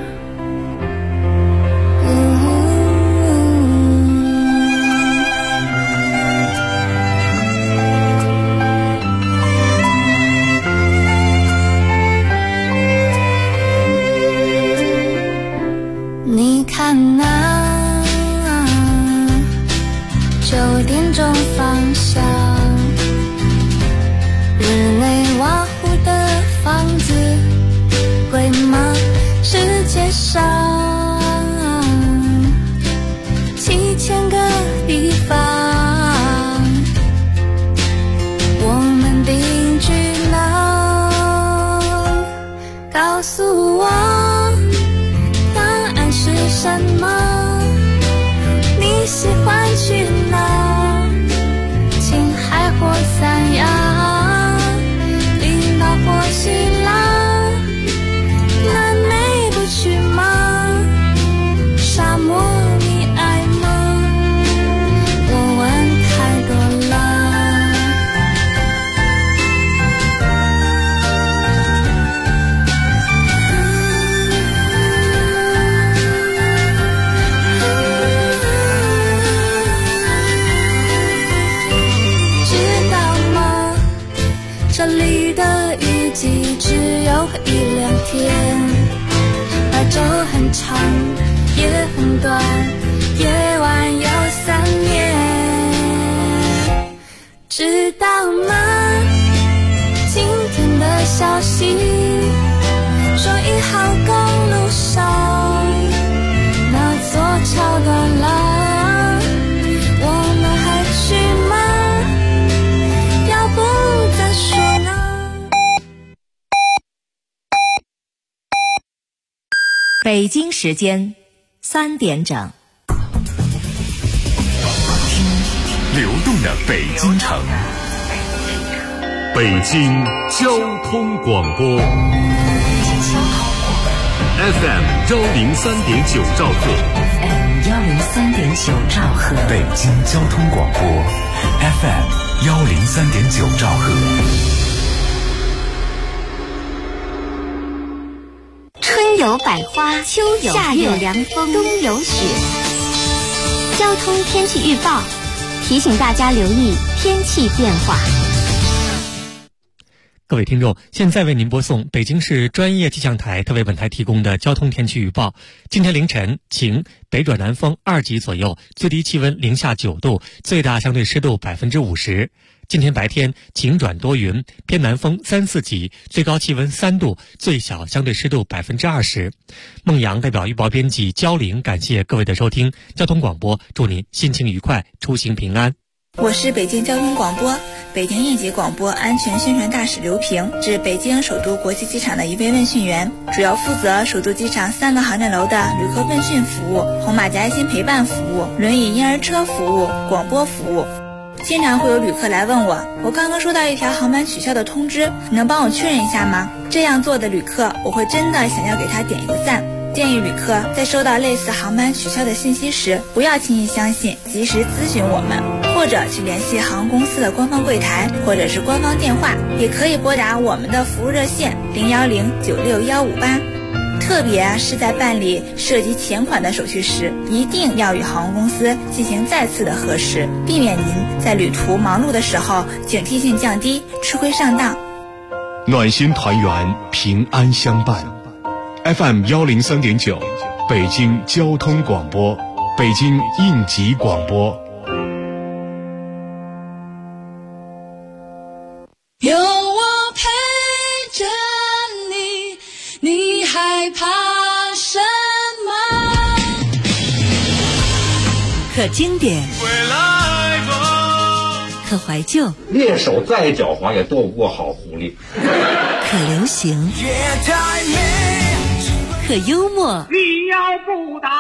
你看那9点钟方向，日内瓦湖的房子，龟妈短，夜晚有3年，知道吗？今天的消息说1号公路上那座桥断了，我们还去吗？要不再说呢？ 北京时间3点整， 流动的北京城，北京交通广播 FM 103.9兆赫 103.9兆赫， 北京交通广播 FM 103.9兆赫。 春有百花，秋有夏有凉风，冬有雪。交通天气预报提醒大家留意天气变化。 各位听众，现在为您播送北京市专业气象台特为本台提供的交通天气预报。今天凌晨晴，北转南风2级左右，最低气温零下9度，最大相对湿度50%。今天白天晴转多云，偏南风3、4级，最高气温3度，最小相对湿度20%。孟阳代表预报编辑焦玲，感谢各位的收听。交通广播祝您心情愉快，出行平安。 我是北京交通广播北京应急广播安全宣传大使刘平，是北京首都国际机场的一位问讯员，主要负责首都机场3个航站楼的旅客问讯服务、红马甲爱心陪伴服务、轮椅婴儿车服务、广播服务。经常会有旅客来问我刚刚收到一条航班取消的通知，你能帮我确认一下吗？这样做的旅客，我会真的想要给他点一个赞。建议旅客在收到类似航班取消的信息时，不要轻易相信，及时咨询我们，或者去联系航空公司的官方柜台或者是官方电话，也可以拨打我们的服务热线010-96158。特别是在办理涉及钱款的手续时，一定要与航空公司进行再次的核实，避免您在旅途忙碌的时候警惕性降低，吃亏上当。 暖心团圆，平安相伴。FM 103.9，北京交通广播，北京应急广播。 有我陪着你，你害怕什么？ 可经典，可怀旧， 猎手再狡猾也斗不过好狐狸。 可流行，可幽默。 你要不打，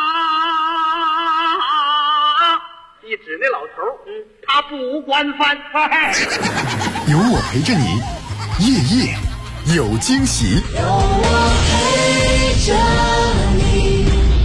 一指那老头，他不惯犯。 有我陪着你，夜夜有惊喜。 有我陪着你。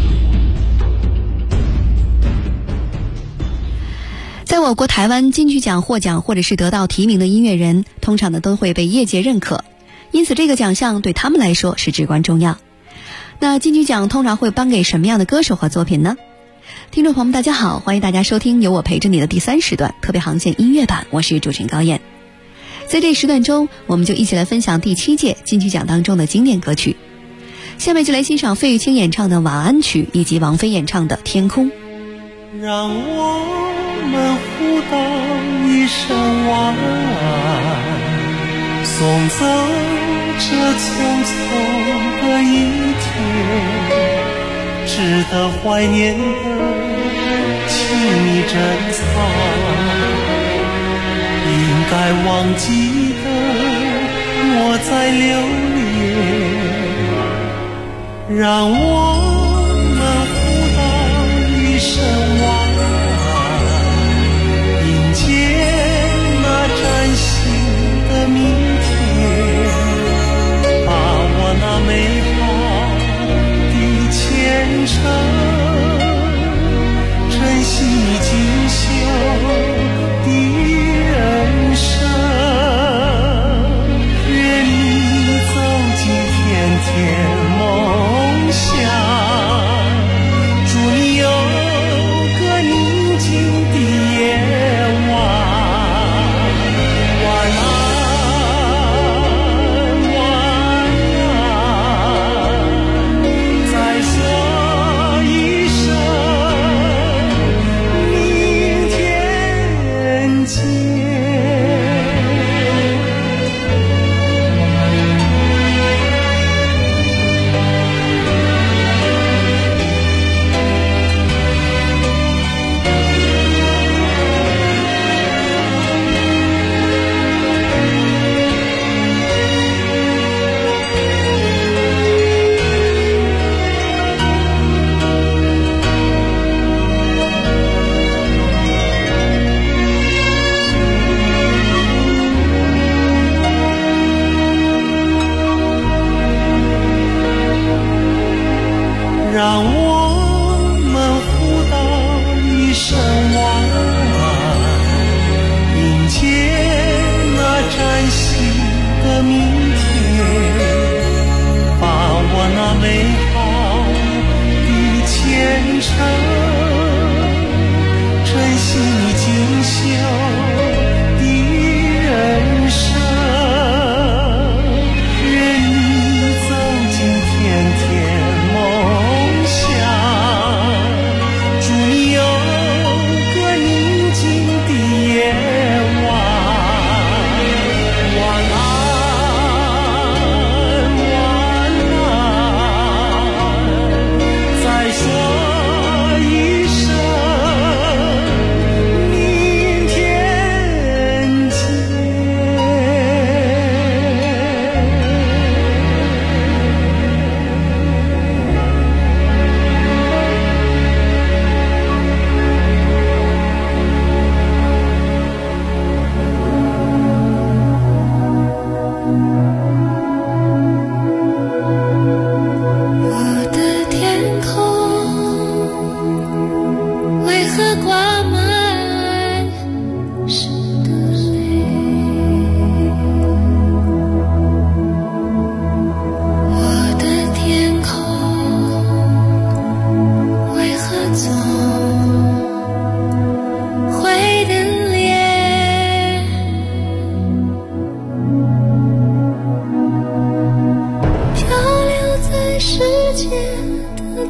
在我国台湾金曲奖获奖或者是得到提名的音乐人，通常呢都会被业界认可，因此这个奖项对他们来说是至关重要。那金曲奖通常会颁给什么样的歌手和作品呢？听众朋友们大家好，欢迎大家收听有我陪着你的第3时段特别航线音乐版，我是主持人高燕。在这时段中，我们就一起来分享第7届金曲奖当中的经典歌曲。下面就来欣赏费玉清演唱的《晚安曲》以及王菲演唱的《天空》。 让我们互道一声晚安，送走这匆匆的一天，值得怀念的请你珍藏，应该忘记的莫再留恋，让我们互道一声晚安，迎接那崭新的明天，把握那美好的前程，珍惜你锦绣的人生，愿你走进甜甜梦乡。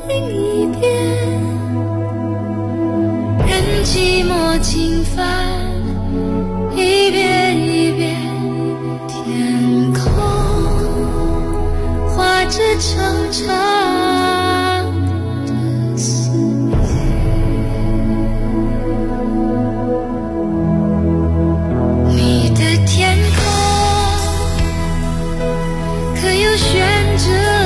另一边，任寂寞侵犯，一遍一遍，天空画着长长的思念。你的天空可有悬着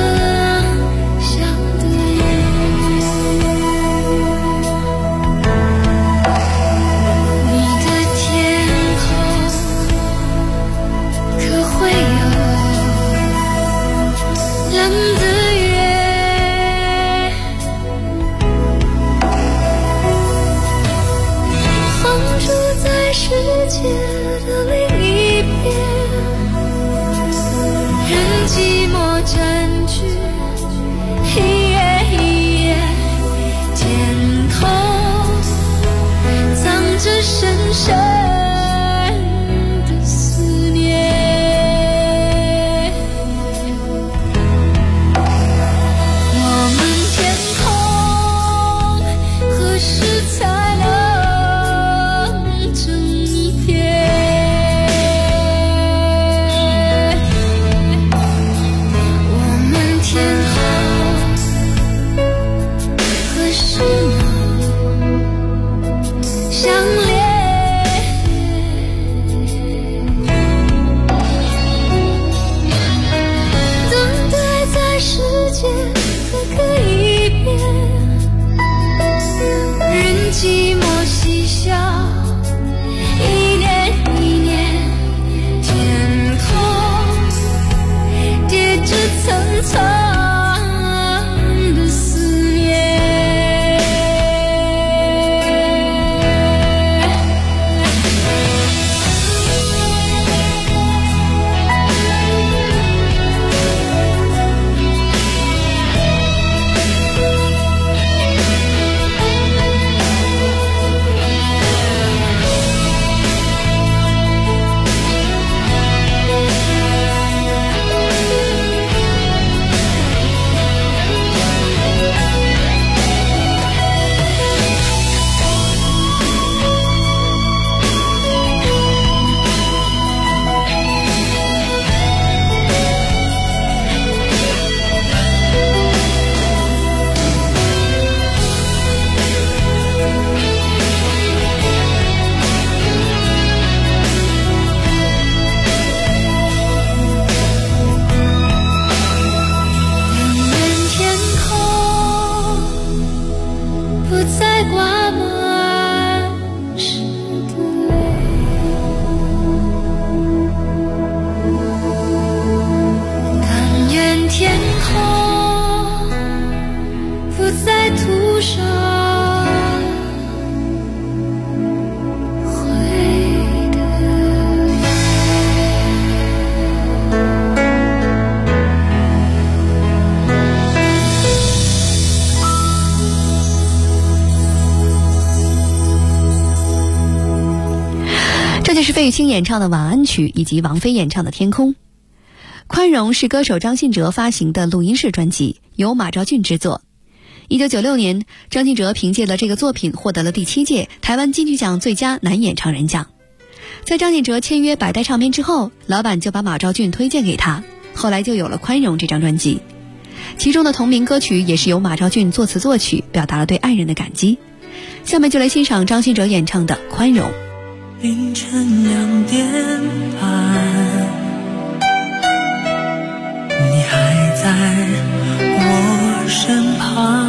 世界的另一边，任寂寞占据一夜一夜，天空藏着深深的思念。我们天空何时才能寂寞嬉笑，一年一年，天空叠着层层的思念。 这就是费玉清演唱的《晚安曲》以及王菲演唱的《天空》。宽容是歌手张信哲发行的录音室专辑，由马昭俊制作。1996年，张信哲凭借了这个作品获得了第7届台湾金曲奖最佳男演唱人奖。在张信哲签约百代唱片之后，老板就把马昭俊推荐给他，后来就有了《宽容》这张专辑。其中的同名歌曲也是由马昭俊作词作曲，表达了对爱人的感激。下面就来欣赏张信哲演唱的《宽容》。 凌晨2点半，你还在我身旁，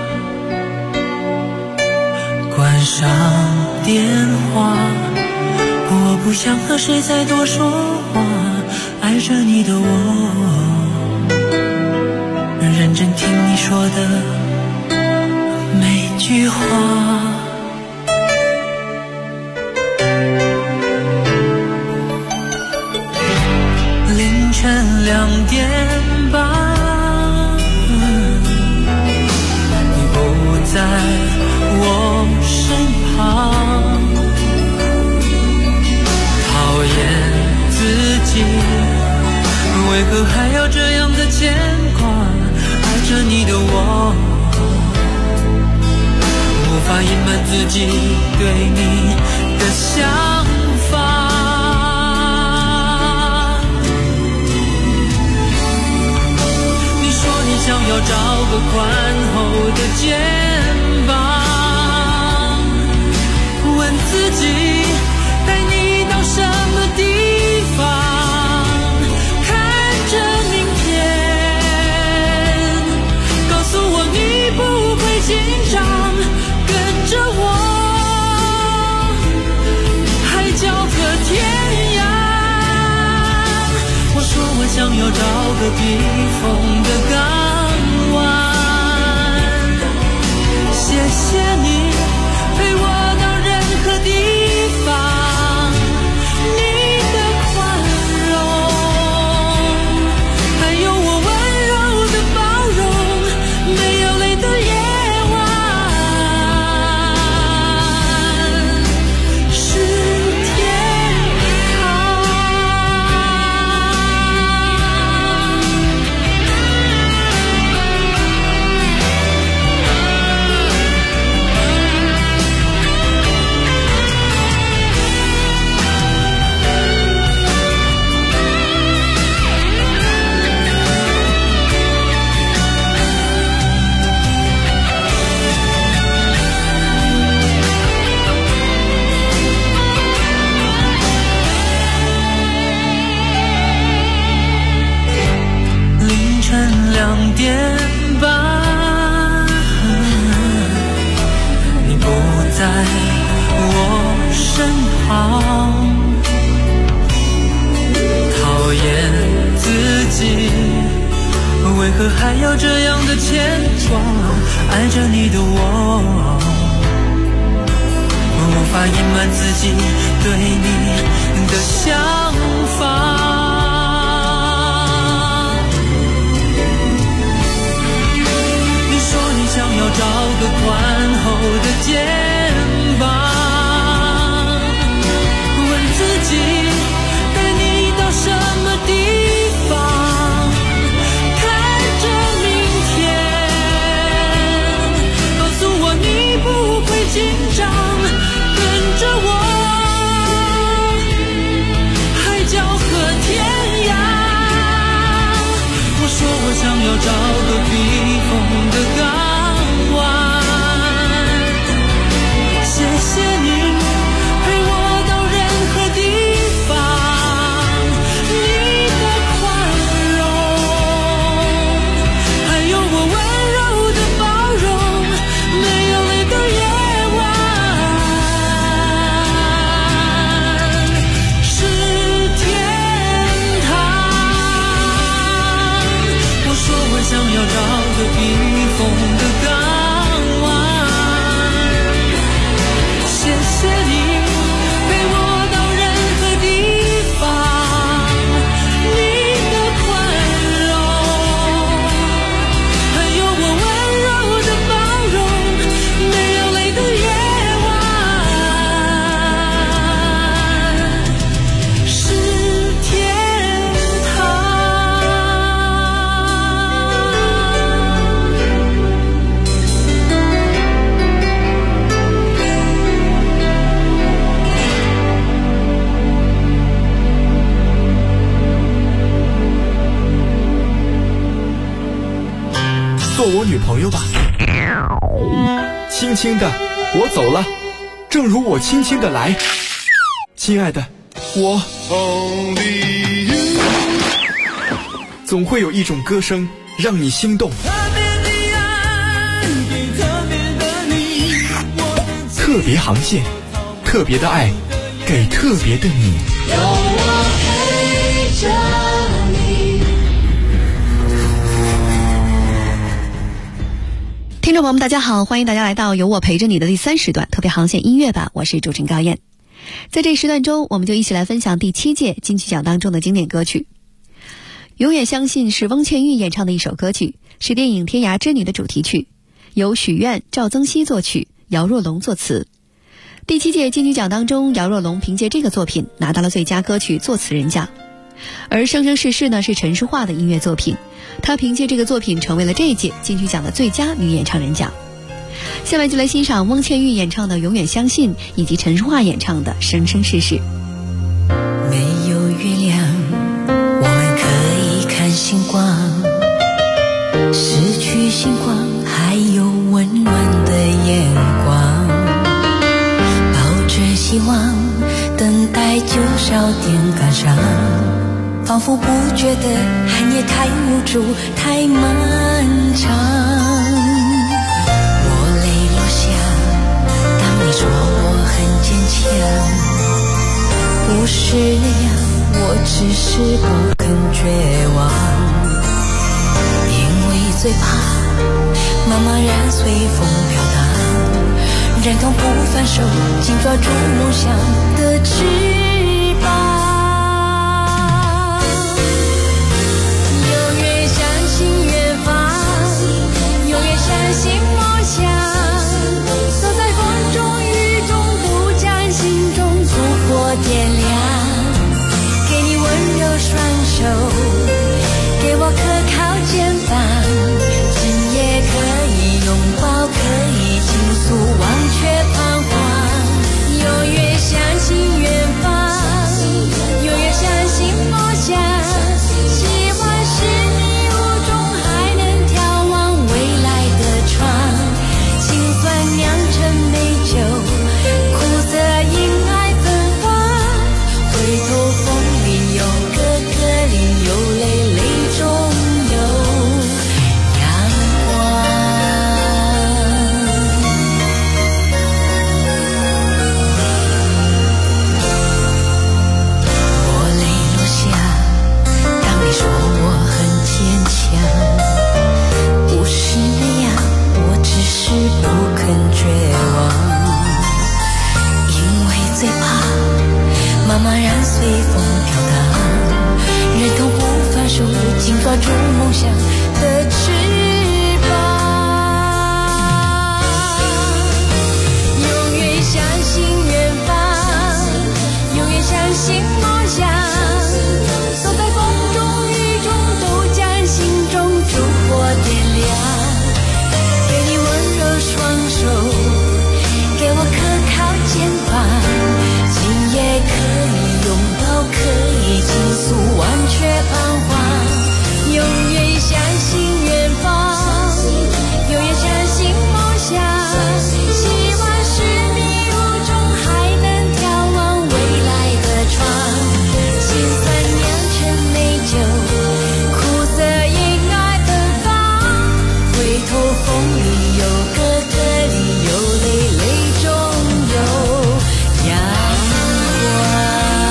关上电话，我不想和谁再多说话，爱着你的我，认真听你说的每句话。凌晨2点半，你不在我身旁，讨厌自己，为何还要这样的牵挂？爱着你的我， 法隐瞒自己对你的想法。你说你想要找个宽厚的肩膀，问自己带你到什么地方，紧张跟着我，海角和天涯。我说我想要找个避风的港湾，谢谢你陪我到任何地方，你的宽容，还有我温柔的包容，没有泪的眼。2点半，你不在我身旁，讨厌自己为何还要这样的牵挂，爱着你的我无法隐瞒自己对你的想法。想要找个宽厚的肩膀，问自己带你到什么地方，看着明天，告诉我你不会紧张，跟着我海角和天涯。我说我想要找个避风的港，谢谢你陪我到任何地方，你的宽容，还有我温柔的包容，没有泪的夜晚是天堂。我说我想要找个避风的港，谢谢你陪我到任何地方，你的宽容，还有我温柔的包容，没有泪的夜晚是天堂。 做我女朋友吧，轻轻的我走了，正如我轻轻的来，亲爱的，我总会有一种歌声让你心动，特别航线，特别的爱，给特别的你。 有我陪着你。 听众朋友们大家好，欢迎大家来到有我陪着你的第3时段特别航线音乐版，我是主持人高燕。在这一时段中，我们就一起来分享第7届金曲奖当中的经典歌曲。永远相信是翁倩玉演唱的一首歌曲，是电影《天涯之女》的主题曲，由许愿、赵增熹作曲，姚若龙作词。第7届金曲奖当中，姚若龙凭借这个作品拿到了最佳歌曲作词人奖。而生生世世呢是陈淑桦的音乐作品，她凭借这个作品成为了这一届金曲奖的最佳女演唱人奖。 下面就来欣赏翁倩玉演唱的《永远相信》，以及陈淑桦演唱的《生生世世》。 没有月亮，我们可以看星光，失去星光还有温暖的眼光，抱着希望等待就少点感伤，仿佛不觉得寒夜太无助太漫长。我泪落下，当你说我很坚强，不是那样，我只是不肯绝望，因为最怕茫茫然随风飘荡，忍痛不放手，紧抓住梦想的翅膀。永远相信远方，永远相信梦想，走在风中雨中，都将心中烛火点亮，给你温柔双手，给我可靠肩膀，今夜可以拥抱，可以倾诉，忘却彷徨。永远相信远方，永远相信梦想，希望是迷雾中还能眺望未来的窗，辛酸酿成美酒，苦涩因爱芬芳，回头风里有歌，歌里有泪，泪中有阳光。我泪落下，当你说我很坚强，不是那样，我只是不肯绝望，因为最怕茫茫然随风飘荡，忍痛不放手，紧抓住梦想的翅膀。永远相信远方，永远相信梦想，走在风中雨中，都将心中烛火点亮，给你温柔双手，给我可靠肩膀，今夜可以拥抱，可以倾诉，忘却彷徨。永远相信远方，永远相信梦想，希望是迷雾中还能眺望未来的窗，心酸酿成美酒，苦涩因爱芬芳，回头风里有歌，歌里有泪，泪中有阳光。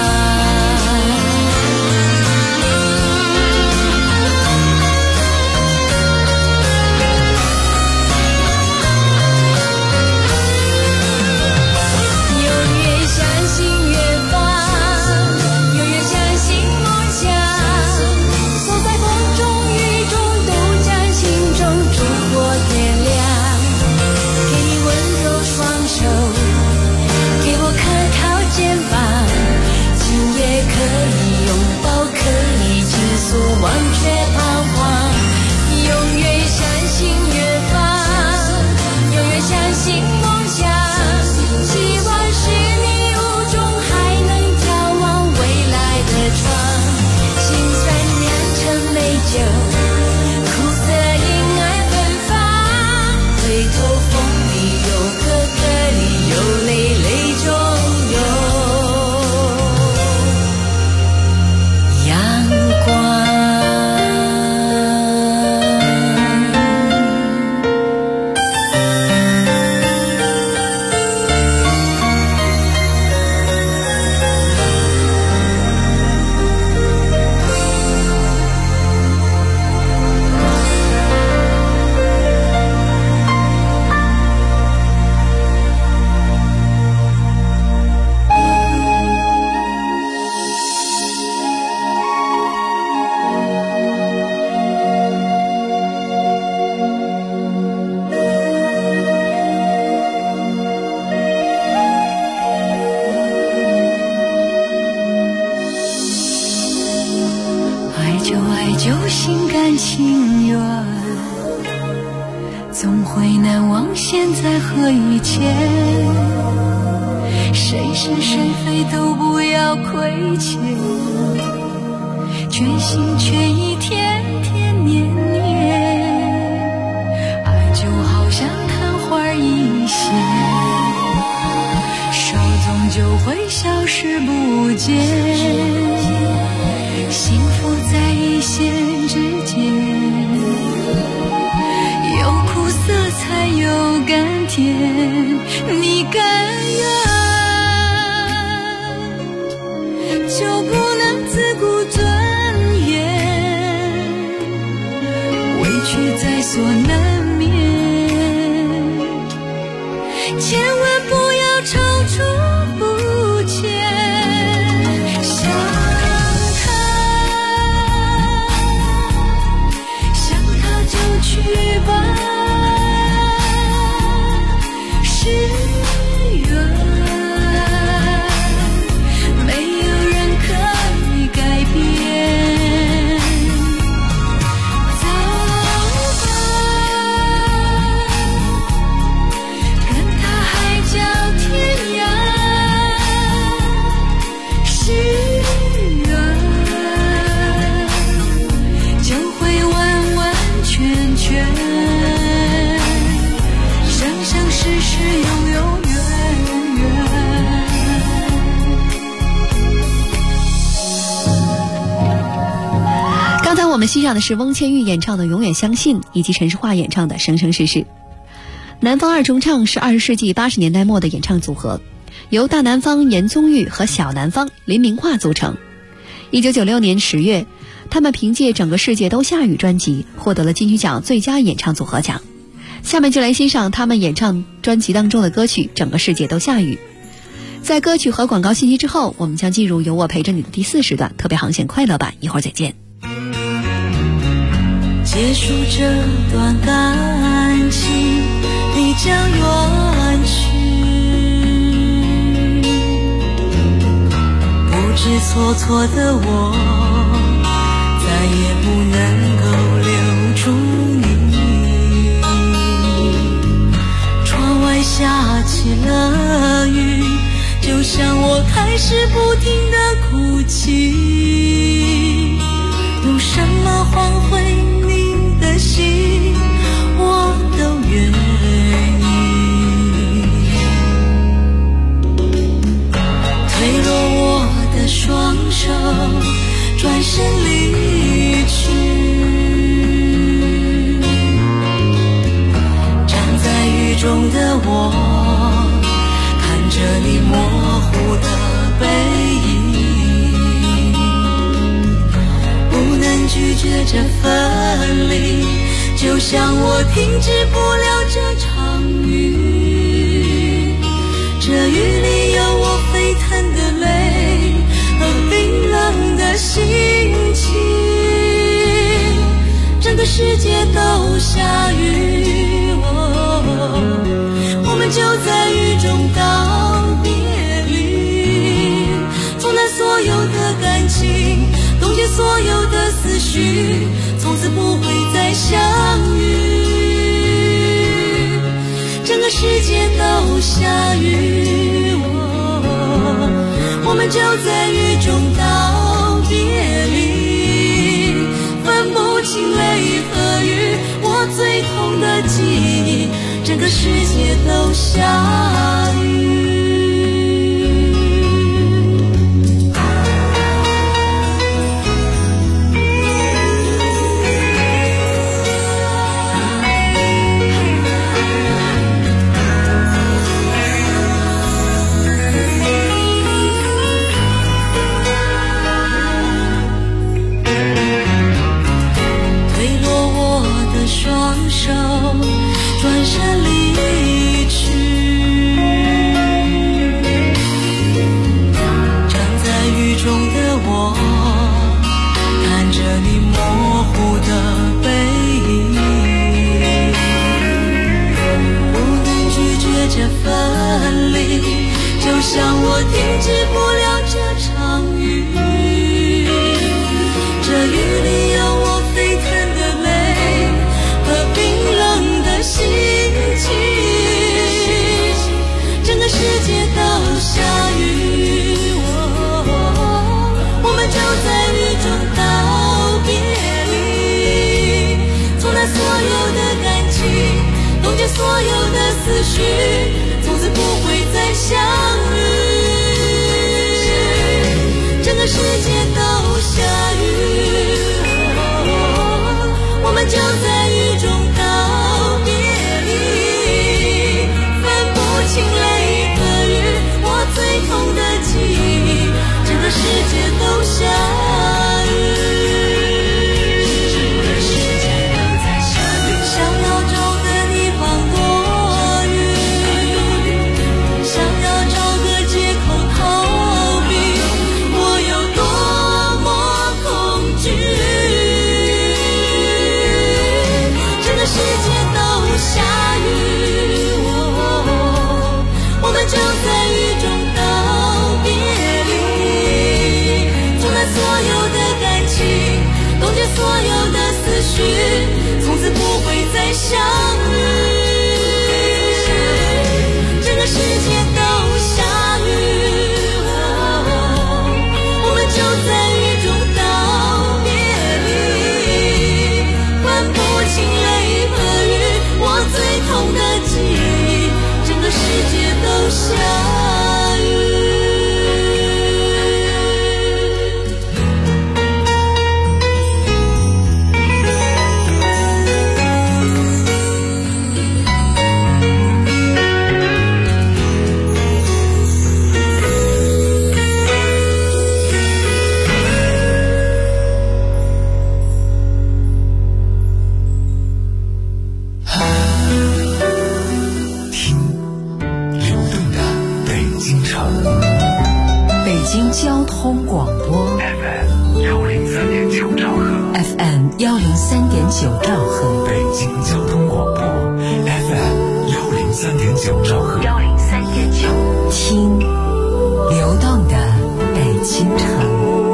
永远相信远方，永远相信梦想，走在风中雨中，都将心中烛火点亮，给你温柔双手，给我可靠肩膀，今夜可以拥抱，可以倾诉，忘却彷徨。永远相信远方，永远相信梦想，希望是迷雾中还能眺望未来的窗，心酸酿成美酒，苦涩因爱芬芳，回头风里有歌，歌里有泪，泪中有阳光。爱就心甘情愿，总会会难忘现在和以前，谁是谁非都不要亏欠，全心全意天天年年，爱就好像昙花一现，手终究会消失不见，幸福在一线之间，有苦涩才有甘甜，你甘愿就不能自顾尊严，委屈在所难免，千万不要踌躇不前，想他就去吧，是缘，没有人可以改变，走吧，跟他海角天涯，是缘，就会完完全全，生生世世永永远远。 刚才我们欣赏的是翁倩玉演唱的《永远相信》，以及陈淑桦演唱的《生生世世》。南方二重唱是20世纪80年代末的演唱组合，由大南方严宗玉和小南方林明化组成。1996年10月，他们凭借《整个世界都下雨》专辑获得了金曲奖最佳演唱组合奖。下面就来欣赏他们演唱专辑当中的歌曲《整个世界都下雨》。在歌曲和广告信息之后，我们将进入由我陪着你的第4时段特别航线快乐版，一会儿再见。 结束这段感情，你将远去，不知所措的我，再也不能够留住你。窗外下起了雨，就像我开始不停地哭泣，用什么换回你的心，我都愿意。推落我的双手，转身离去，站在雨中的我，看着你模糊的背影，不能拒绝这分离，就像我停止不了这场雨，这雨里有我沸腾的泪和冰冷的心情，整个世界都下雨，我们就在雨中道别离，冲淡所有的感情，冻结所有的思绪，从此不会再相遇，整个世界都下雨，我们就在雨中道别离，分不清泪和雨，我最痛的记忆，整个世界都下雨。转身离去，站在雨中的我，看着你模糊的背影，不能拒绝这分离，就像我停止不了这场雨，这雨里有我沸腾的泪和冰冷的心绪，从此不会再相遇。整个世界都下雨，我们就在雨中道别离，分不清泪和雨，我最痛的记忆，整个世界都下雨。从此不会再相遇，整个世界都下雨，我们就在雨中道别离，分不清泪和雨，我最痛的记忆，整个世界都下雨。 交通广播 FM 103.9兆赫 FM 103.9兆赫， 北京交通广播 FM 103.9兆赫 103.9，听流动的北京城。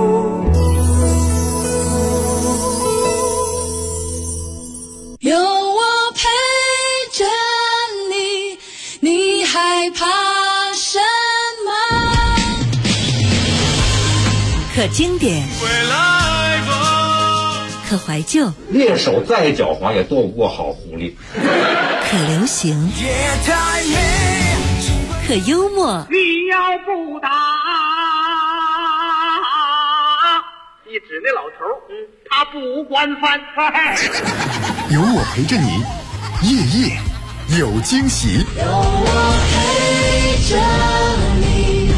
有我陪着你，你害怕什么？ 可经典，可怀旧， 猎手再狡猾也斗不过好狐狸。 可流行，可幽默。 你要不打，你指那老头，他不惯犯。 有我陪着你，夜夜有惊喜。 有我陪着你。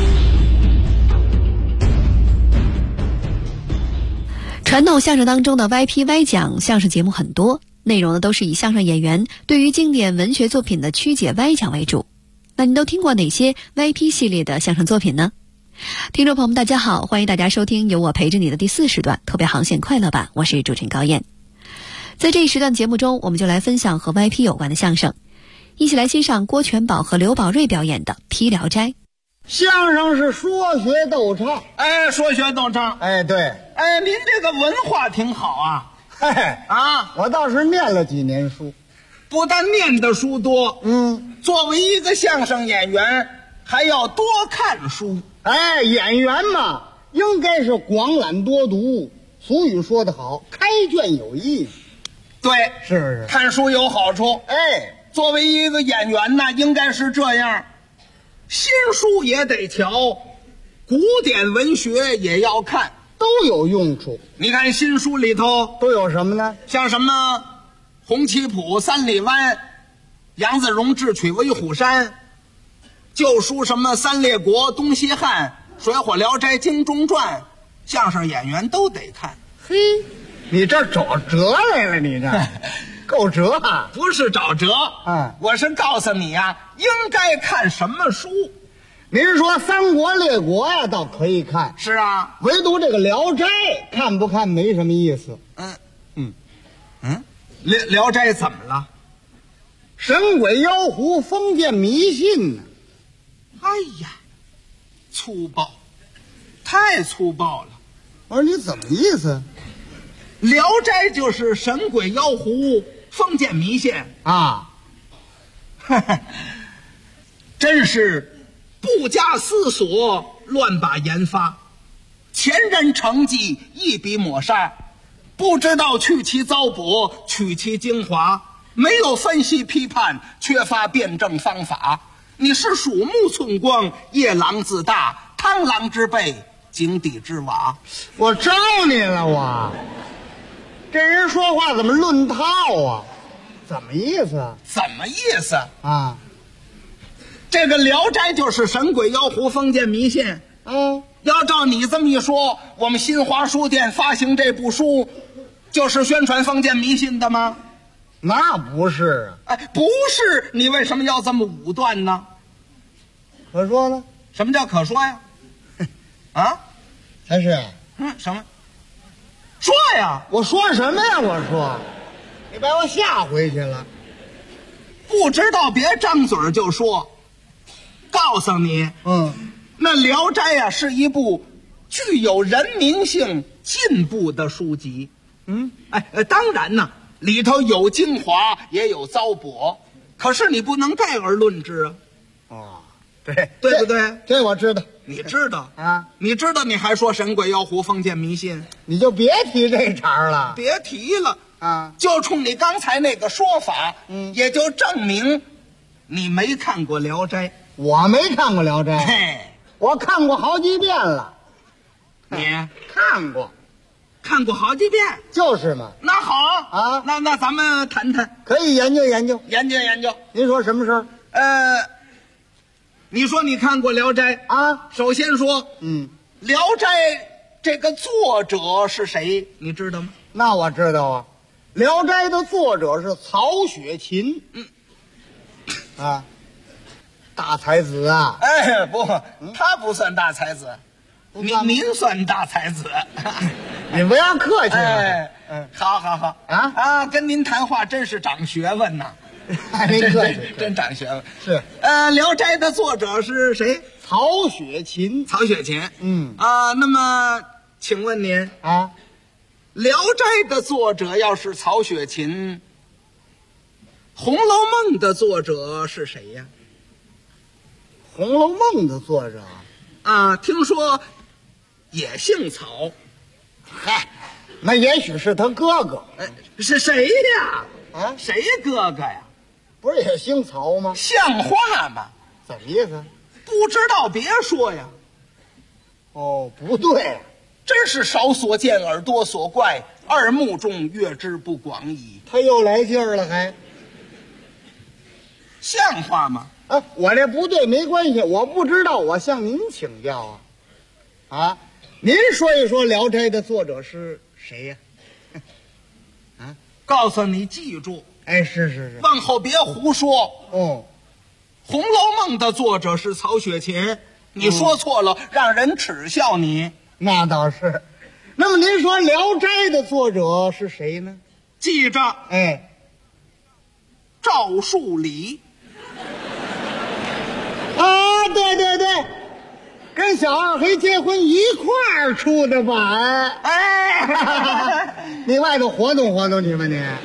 传统相声当中的 YP 讲相声节目很多，内容呢都是以相声演员对于经典文学作品的曲解歪讲为主。那您都听过哪些 YP 系列的相声作品呢？听众朋友们大家好，欢迎大家收听由我陪着你的第4时段特别航线快乐版，我是主持人高燕。在这一时段节目中，我们就来分享和 YP 有关的相声，一起来欣赏郭全宝和刘宝瑞表演的《踢聊斋》。 相声是说学逗唱， 说学逗唱， 对， 您这个文化挺好啊， 我倒是念了几年书， 不但念的书多，作为一个相声演员，还要多看书。 演员嘛，应该是广览多读，俗语说得好，开卷有益。 对， 是不是？ 看书有好处。作为一个演员呢，应该是这样。新书也得瞧，古典文学也要看， 都有用处。 你看新书里头都有什么呢？ 像什么洪七甫、三里湾、杨子荣智取威虎山，旧书什么三列国、东西汉、水浒聊斋、精忠传，相声演员都得看。 嘿，你这找辙来了，你这够辙啊！ 不是找辙，我是告诉你呀，应该看什么书。 您说三国列国呀，倒可以看。 是啊， 唯独这个聊斋看不看没什么意思。 聊斋怎么了？ 神鬼妖狐、封建迷信呢？ 哎呀，粗暴，太粗暴了。 我说你怎么意思？ 聊斋就是神鬼妖狐、封建迷信啊！ 真是不加思索，乱把研发，前人成绩一笔抹杀，不知道去其糟粕，取其精华， 没有分析批判，缺乏辩证方法。你是鼠目寸光，夜郎自大，螳螂之辈，井底之蛙。 我招你了，我这人说话怎么论套啊？怎么意思？ 怎么意思啊？ 这个《聊斋》就是神鬼妖狐封建迷信。要照你这么一说，我们新华书店发行这部书，就是宣传封建迷信的吗？ 那不是啊！哎，不是，你为什么要这么武断呢？ 可说呢？ 什么叫可说呀？啊？ 才是什么？说呀！ 我说什么呀？我说，你把我吓回去了。 不知道别张嘴就说。告诉你，那《聊斋》啊是一部具有人民性、进步的书籍。当然呢，里头有精华，也有糟粕，可是你不能概而论之啊。 对不对？ 这我知道。 你知道啊？你知道你还说神鬼妖狐、封建迷信？ 你就别提这茬了。 别提了啊！ 就冲你刚才那个说法，也就证明你没看过《聊斋》。 我没看过《聊斋》，我看过好几遍了。 你看过好几遍， 就是嘛。 那好啊，那咱们谈谈， 可以研究研究。您说什么事儿？ 你说你看过《聊斋》 啊？ 首先说，《聊斋》这个作者是谁？你知道吗？ 那我知道啊，《聊斋》的作者是曹雪芹。大才子啊！ 哎，不，他不算大才子，您算大才子。 你不要客气了。 好跟您谈话真是长学问呐。真长学问。 是 《聊斋》的作者是谁？ 曹雪芹。 那么请问您啊， 《聊斋》的作者要是曹雪芹，《红楼梦》的作者是谁呀？ 《红楼梦》的作者啊，听说也姓曹。 嗨，那也许是他哥哥。 是谁呀？ 啊， 谁哥哥呀？ 不是也姓曹吗？ 像话吗？ 怎么意思？ 不知道别说呀。 不对， 真是少所见而多所怪，耳目中阅之不广矣。 他又来劲儿了，还像话吗？ 我这不对没关系，我不知道，我向您请教啊。您说一说《聊斋》的作者是谁呀？ 告诉你，记住。 是， 往后别胡说。 《 红楼梦》的作者是曹雪芹，你说错了，让人耻笑你。 那倒是。那么您说《聊斋》的作者是谁呢？ 记着，赵树理。 对，跟小二黑结婚一块儿出的版。你外头活动活动去吧你。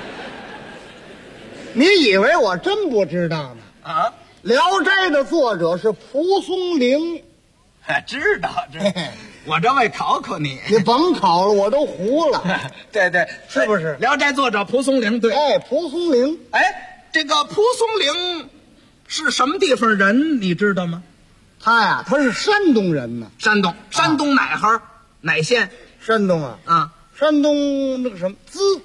你以为我真不知道呢？ 啊， 《聊斋》的作者是蒲松龄。 知道，我这为考考你。 你甭考了，我都糊了。 对， 是不是？ 《聊斋》作者蒲松龄，对。 蒲松龄。 这个蒲松龄是什么地方人？你知道吗？ 他是山东人呢。 山东哪行？哪县？ 山东啊。山东那个什么资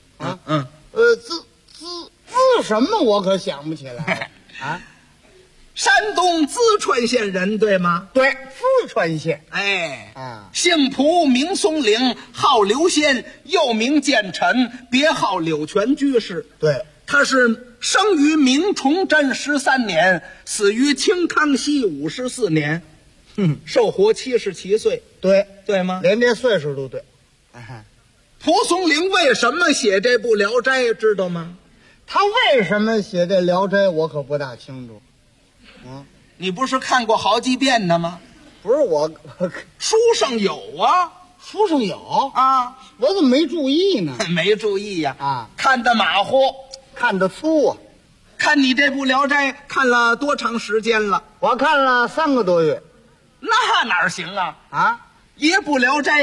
资什么我可想不起来啊。 山东淄川县人对吗？ 对，淄川县。 姓蒲，名松龄，号刘仙，又名建臣，别号柳泉居士。 对， 他是生于明崇祯13年，死于清康熙54年，寿活77岁。对吗？ 连这岁数都对。 蒲松龄为什么写这部《聊斋》知道吗？ 他为什么写这《聊斋》我可不大清楚。 你不是看过好几遍的吗？ 不是我书上有啊。 书上有啊，我怎么没注意呢？ 没注意呀。看得马虎， 看得粗啊。 看你这部《聊斋》看了多长时间了？ 我看了3个多月。 那哪行啊？一部《聊斋》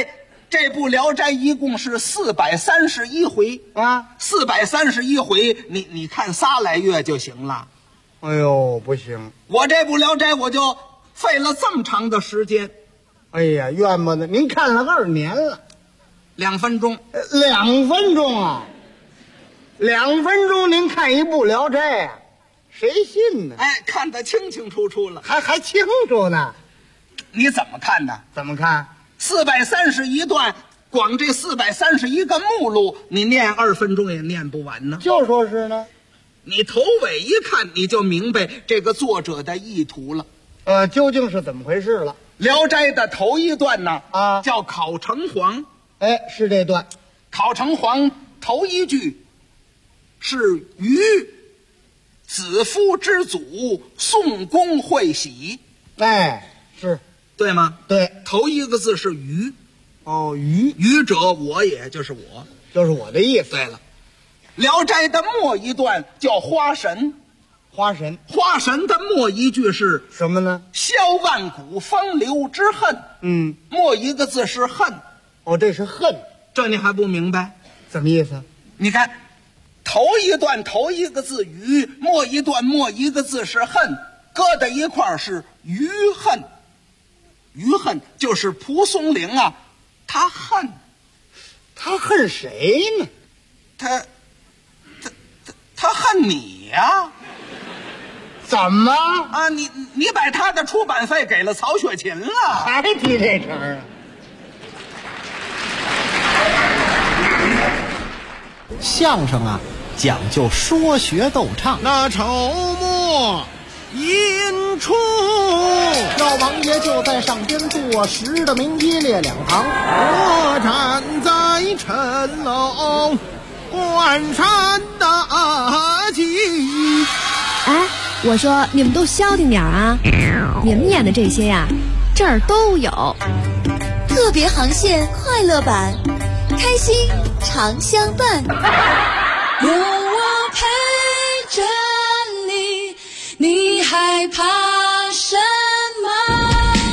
这部《聊斋》一共是431回啊 ，431回，你看3来月就行了。 哎呦，不行！ 我这部《聊斋》我就费了这么长的时间。 哎呀，冤枉的！您看了2年了 ，2分钟 ，2分钟啊，2分钟您看一部《聊斋》啊，谁信呢？ 哎，看得清清楚楚了， 还清楚呢。 你怎么看的？ 怎么看 ？431段，光这431个目录，你念2分钟也念不完呢。 就说是呢， 你头尾一看，你就明白这个作者的意图了。 究竟是怎么回事了？ 《聊斋》的头一段呢，叫考城隍。 哎，是这段。 考城隍头一句是于子夫之祖，宋公会喜。 哎，是对吗？ 对， 头一个字是于。 哦， 于者我也，就是我， 就是我的意思。 对了，《聊斋》的末一段叫花神。 花神的末一句是什么呢？ 消万古风流之恨。末一个字是恨。 哦，这是恨， 这你还不明白？ 什么意思？ 你看，头一段头一个字于，末一段末一个字是恨，搁在一块儿是于恨。于恨就是蒲松龄啊，他恨谁呢？ 他恨你呀。 怎么啊？你把他的出版费给了曹雪芹了？ 还提这茬啊？ 相声啊，讲究说学逗唱。 那筹末引出， 老王爷就在上边坐实的明一列两旁， 我站在城楼观山大景。 哎，我说你们都消停点啊！你们演的这些呀，这儿都有。 特别航线快乐版，开心常相伴。 有我陪着你，你害怕什么？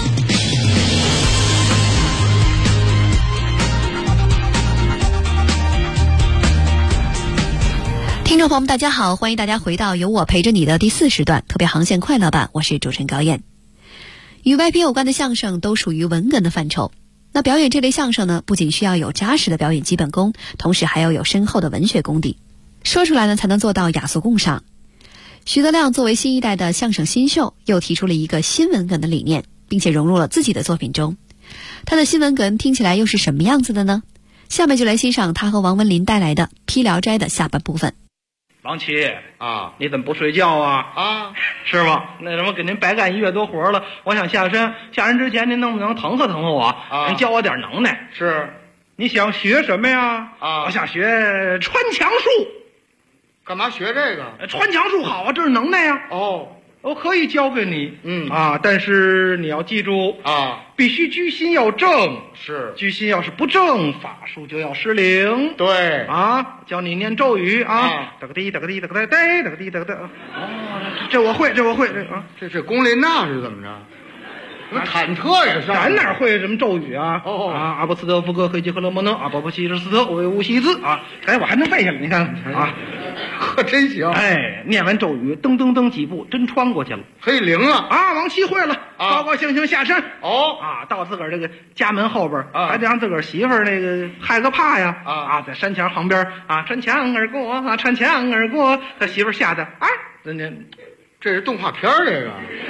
听众朋友们大家好，欢迎大家回到有我陪着你的第4时段特别航线快乐版，我是主持人高燕。与外宾有关的相声都属于文哏的范畴，那表演这类相声呢，不仅需要有扎实的表演基本功，同时还要有深厚的文学功底，说出来呢才能做到雅俗共赏。徐德亮作为新一代的相声新秀，又提出了一个新文哏的理念，并且融入了自己的作品中。他的新文哏听起来又是什么样子的呢？下面就来欣赏他和王文林带来的《批聊斋》的下半部分。 王七啊，你怎么不睡觉啊？师傅，那什么，给您白干1月多活了，我想下山之前，您能不能疼我啊？您教我点能耐。 是， 你想学什么呀？我想学穿墙术。 干嘛学这个？ 穿墙术好啊，这是能耐呀。我可以教给你。但是你要记住必须居心要正。 是， 居心要是不正，法术就要失灵。 对教你念咒语哒个滴哒个滴哒个哒哒个滴哒个哒。这我会这龚琳娜是怎么着？忐忑呀， 咱哪会什么咒语啊？阿波斯特夫哥黑吉赫勒摩能阿波波西什斯特维乌西兹我还能背下来，你看可真行。 念完咒语噔噔噔几步真穿过去了， 嘿，灵了王七会了，高高兴兴下山。到自个儿这个家门后边还得让自个儿媳妇儿那个害个怕呀在山墙旁边穿墙而过穿墙而过，他媳妇儿吓得这是动画片这个。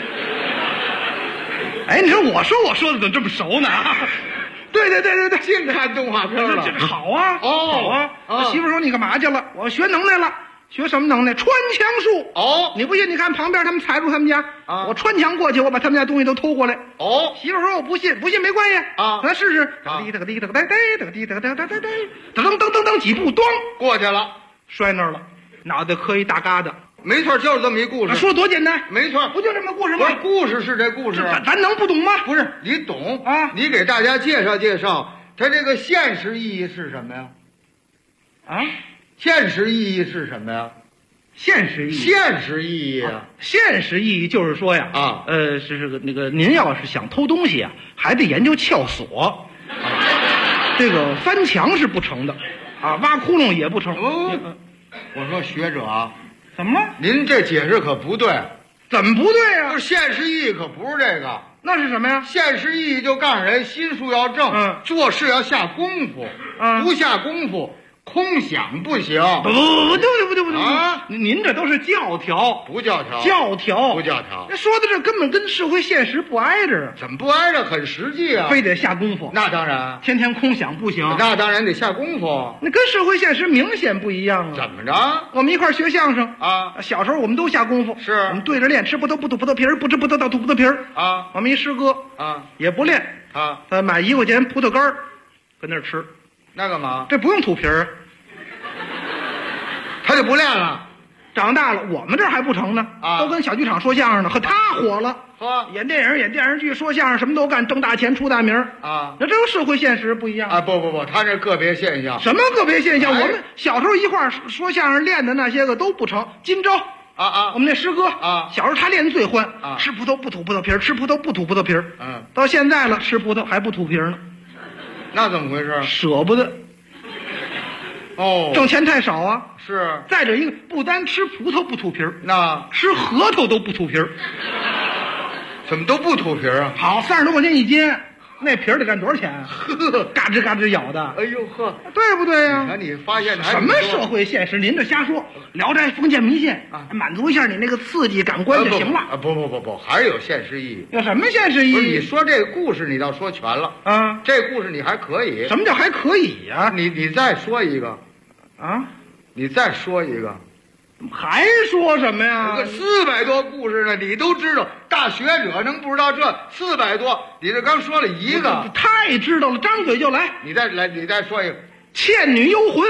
你说我说的怎么这么熟呢？对， 净看动画片了。 这好啊，好啊。他媳妇说你干嘛去了？我学能耐了。学什么能耐？穿墙术。你不信？你看旁边他们踩住他们家，我穿墙过去，我把他们家东西都偷过来。媳妇说我不信没关系咱试试。哒个滴哒个哒哒个滴哒哒哒哒哒，噔几步，咣过去了， 摔那儿了，脑袋磕一大疙瘩。 没错，就是这么一故事。 说多简单， 没错， 不就这么故事吗？ 故事是这故事， 咱能不懂吗？ 不是，你懂你给大家介绍介绍，它这个现实意义是什么呀？现实意义是什么呀？ 现实意义啊！ 现实意义就是说呀是个那个，您要是想偷东西还得研究撬锁。 这个翻墙是不成的，啊，挖窟窿也不成。 我说学者啊， 怎么了？ 您这解释可不对。 怎么不对啊？ 现实意义可不是这个。 那是什么呀？ 现实意义就告诉人心术要正，做事要下功夫，不下功夫空想不行。 不对啊！您这都是教条， 不教条， 教条不教条。 那说的这根本跟社会现实不挨着。 怎么不挨着？很实际啊！ 非得下功夫。 那当然， 天天空想不行。 那当然得下功夫。 那跟社会现实明显不一样啊！ 怎么着？ 我们一块学相声啊， 小时候我们都下功夫， 是我们对着练，吃葡萄不吐葡萄皮儿，不吃葡萄倒吐葡萄皮儿啊。 我们一师哥啊也不练啊， 买1块钱葡萄干儿跟那儿吃， 那干嘛？ 这不用吐皮儿。 他就不练了， 长大了，我们这儿还不成呢，都跟小剧场说相声呢，和他火了，演电影、演电视剧、说相声，什么都干，挣大钱、出大名啊。 那这个社会现实不一样啊！不，他这个别现象。 什么个别现象？我们小时候一块儿说相声练的那些个都不成。今朝我们那师哥小时候他练的最欢吃葡萄不吐葡萄皮儿，吃葡萄不吐葡萄皮儿。到现在了，吃葡萄还不吐皮儿呢。 那怎么回事？ 舍不得。挣钱太少啊！ 是。 再者一个，不单吃葡萄不吐皮儿， 那吃核桃都不吐皮儿。 怎么都不吐皮儿啊？ 好，30多块钱一斤，那皮儿得干多少钱啊？呵，嘎吱嘎吱咬的。 哎呦呵， 对不对呀？ 你看你发现什么社会现实？您这瞎说，《聊斋》封建迷信啊，满足一下你那个刺激感官就行了。 不，还是有现实意义。 有什么现实意义？ 不是你说这个故事，你倒说全了啊。这故事你还可以。 什么叫还可以呀？ 你再说一个。 啊， 你再说一个， 还说什么呀？ 这个400多故事呢，你都知道，大学者能不知道这400多？你这刚说了一个， 太知道了，张嘴就来。 你再说一个， 倩女幽魂。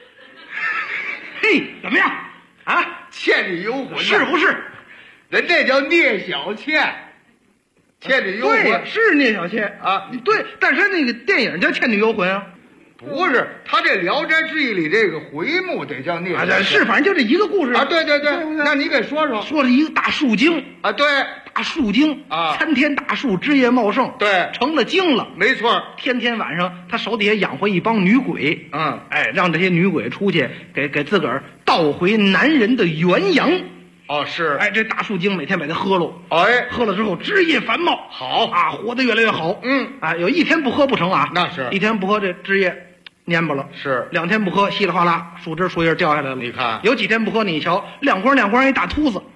嘿，怎么样啊？ 倩女幽魂是不是？ 人这叫聂小倩，倩女幽魂对，是聂小倩啊。 对，但是那个电影叫《倩女幽魂》啊。 不是，他这《聊斋志异》里这个回目得叫聂小倩， 是，反正就这一个故事啊。对，那你给说说。 说了一个大树精啊，对， 大树精啊， 参天大树，枝叶茂盛， 对， 成了精了， 没错。 天天晚上，他手底下养活一帮女鬼，让这些女鬼出去给自个儿倒回男人的元阳。 哦，是， 这大树精每天把它喝喽，喝了之后枝叶繁茂， 好啊，活得越来越好。有一天不喝不成啊， 那是一天不喝这枝叶蔫巴了， 是 2天不喝稀里哗啦，树枝树叶掉下来了。 你看， 有几天不喝，你瞧亮光一大秃子，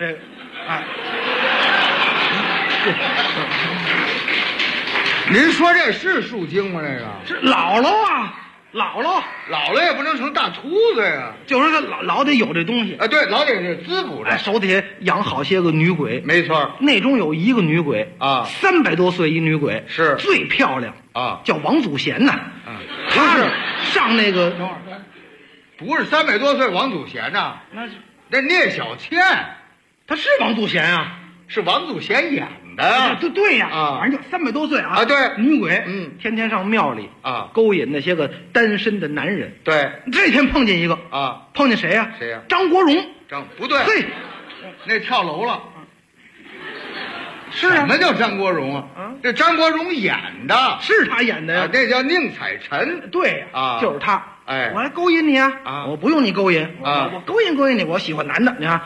您说这是树精吗？这个是姥姥啊，姥姥也不能成大秃子呀， 就是他老得有这东西啊，对，老得这滋补着， 手底下养好些个女鬼， 没错， 那中有一个女鬼啊 ，300多岁一女鬼， 是最漂亮啊， 叫王祖贤呐，她是上那个不是300多岁王祖贤呐，那聂小倩， 她是王祖贤啊， 是王祖贤演的， 对呀，反正就300多岁啊， 对， 女鬼，天天上庙里啊勾引那些个单身的男人， 对， 这天碰见一个啊， 碰见谁呀？ 谁呀？ 张国荣， 不对， 嘿， 那跳楼了。 是啊， 什么叫张国荣啊？这张国荣演的， 是他演的呀， 这叫宁采臣。 对啊， 就是他。我来勾引你啊！ 我不用你勾引啊， 我勾引你，我喜欢男的，你看。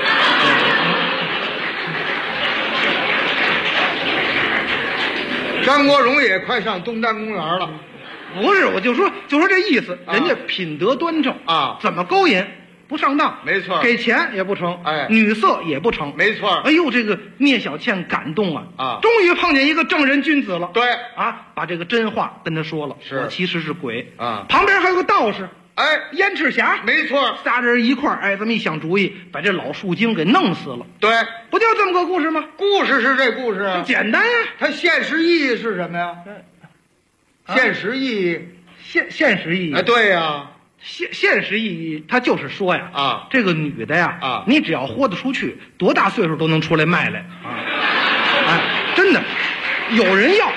张国荣也快上东单公园了。 不是，我就说这意思，人家品德端正啊， 怎么勾引？不上当， 没错， 给钱也不成，女色也不成， 没错。 哎呦，这个聂小倩感动啊！ 终于碰见一个正人君子了。 对啊，把这个真话跟他说了， 是我其实是鬼啊。 旁边还有个道士，燕赤霞， 没错， 仨人一块儿，这么一想主意，把这老树精给弄死了。 对， 不就这么个故事吗？ 故事是这故事啊， 简单呀。 它现实意义是什么呀？现实意义， 现实意义， 对呀。 现实意义，他就是说呀， 啊， 这个女的呀， 啊， 你只要豁得出去，多大岁数都能出来卖来啊！真的，有人要，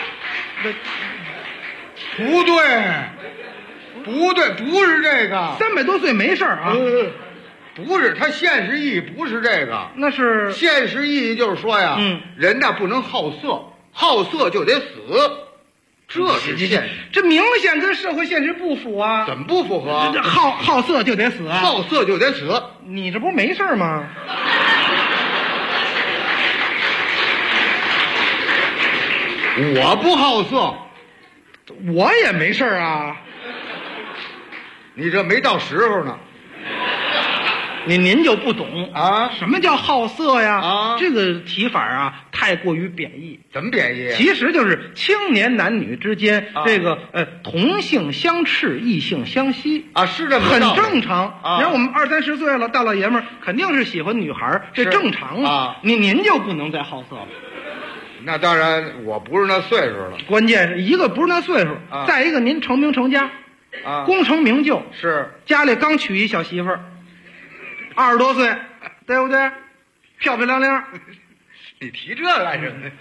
不对，不是这个 ，300多岁没事啊， 不是，他现实意义不是这个， 那是现实意义就是说呀，人呐不能好色，好色就得死。 这是现实， 这明显跟社会现实不符啊！ 怎么不符合？ 这好色就得死啊！ 好色就得死， 你这不是没事吗？ 我不好色， 我也没事啊。 你这没到时候呢。 您就不懂啊？ 什么叫好色呀？ 啊， 这个提法啊，太过于贬义。 怎么贬义？ 其实就是青年男女之间，这个同性相斥，异性相吸啊，是这么很正常啊。 然后我们20、30岁了，大老爷们儿肯定是喜欢女孩，这正常啊。您就不能再好色了。 那当然，我不是那岁数了。 关键是一个不是那岁数，再一个您成名成家，功成名就， 是家里刚娶一小媳妇儿。20多岁，对不对？漂漂亮亮。 你提这干什么？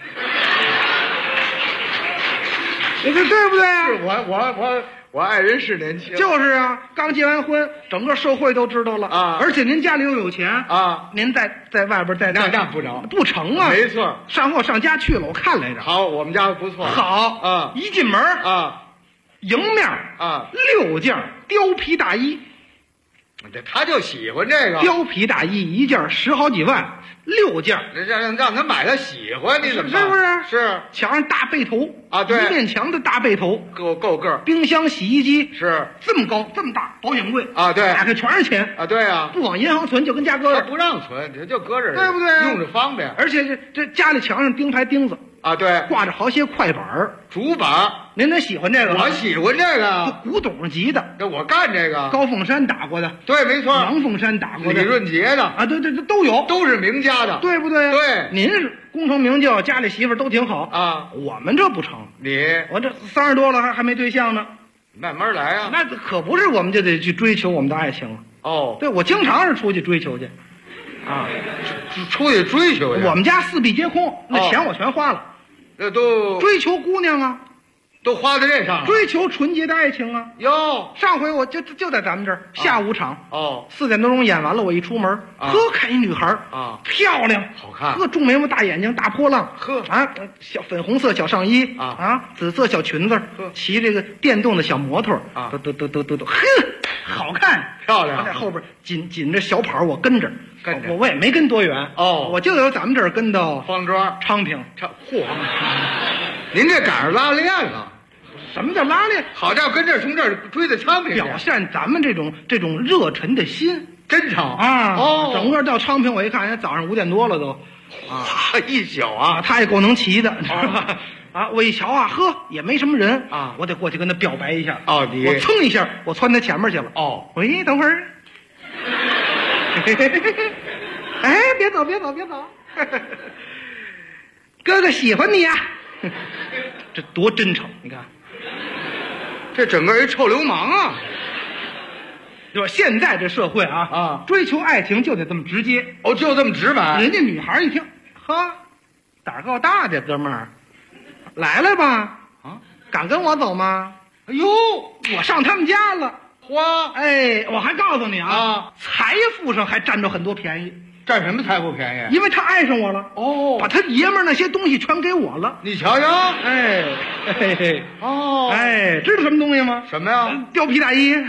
这对不对啊？ 是我爱人是年轻。 就是啊，刚结完婚，整个社会都知道了啊。而且您家里又有钱啊， 您在外边那不成， 不成啊。 没错， 上后上家去了，我看来着。 好，我们家不错。 好啊， 一进门啊， 迎面啊 6件貂皮大衣。 他就喜欢这个貂皮大衣一件10好几万，6件， 让他买他喜欢，你怎么是不是？ 是墙上大背头啊，对， 一面墙的大背头， 够个。 冰箱、洗衣机是这么高这么大，保险柜啊，对， 打开全是钱啊，对啊， 不往银行存就跟家搁着， 不让存就搁着， 对不对？ 用着方便， 而且这家里墙上钉牌钉子。 啊，对， 挂着好些快板竹板， 您得喜欢这个？ 我喜欢这个， 古董级的。 这我干这个， 高凤山打过的， 对，没错。 杨凤山打过的， 李润杰的啊，对，都有， 都是名家的， 对不对？ 对， 您是功成名就，家里媳妇都挺好啊。 我们这不成， 我这30多了还没对象呢， 慢慢来啊。 那可不是，我们就得去追求我们的爱情了。 哦， 对，我经常是出去追求去，啊， 出去追求去。 我们家4壁皆空，那钱我全花了。 这都追求姑娘啊， 都花在这上了。 追求纯洁的爱情啊！ 哟， 上回我就在咱们这儿下午场哦 ，4点多钟演完了，我一出门，呵，看一女孩啊， 漂亮， 好看， 呵，重眉毛大眼睛大波浪， 呵啊，小粉红色小上衣啊，紫色小裙子，骑这个电动的小摩托啊， 都，呵，好看漂亮。 我在后边紧着小跑，我跟着。我也没跟多远哦， 我就由咱们这儿跟到方庄、 昌平。 嚯，您这赶上拉练了？ 什么叫拉练？ 好家伙，跟这从这儿追到昌平， 表现咱们这种热忱的心， 真诚啊！ 哦， 整个到昌平，我一看，人早上5点多了都， 啊，一宿啊， 他也够能骑的，啊！我一瞧啊，呵，也没什么人啊， 我得过去跟他表白一下。 哦， 我蹭一下，我窜他前面去了。 哦， 喂，等会儿。哎，别走！哥哥喜欢你呀！这多真诚！你看， 这整个一臭流氓啊！ 就说现在这社会啊，追求爱情就得这么直接哦，就这么直白。 人家女孩一听，呵，胆儿够大的哥们儿，来吧！啊，敢跟我走吗？ 哎呦， 我上他们家了。 花， 哎，我还告诉你啊，财富上还占着很多便宜。 占什么财富便宜？ 因为他爱上我了哦， 把他爷们儿那些东西全给我了。 你瞧瞧， 哎，嘿嘿， 哦， 哎，知道什么东西吗？ 什么呀？ 貂皮大衣，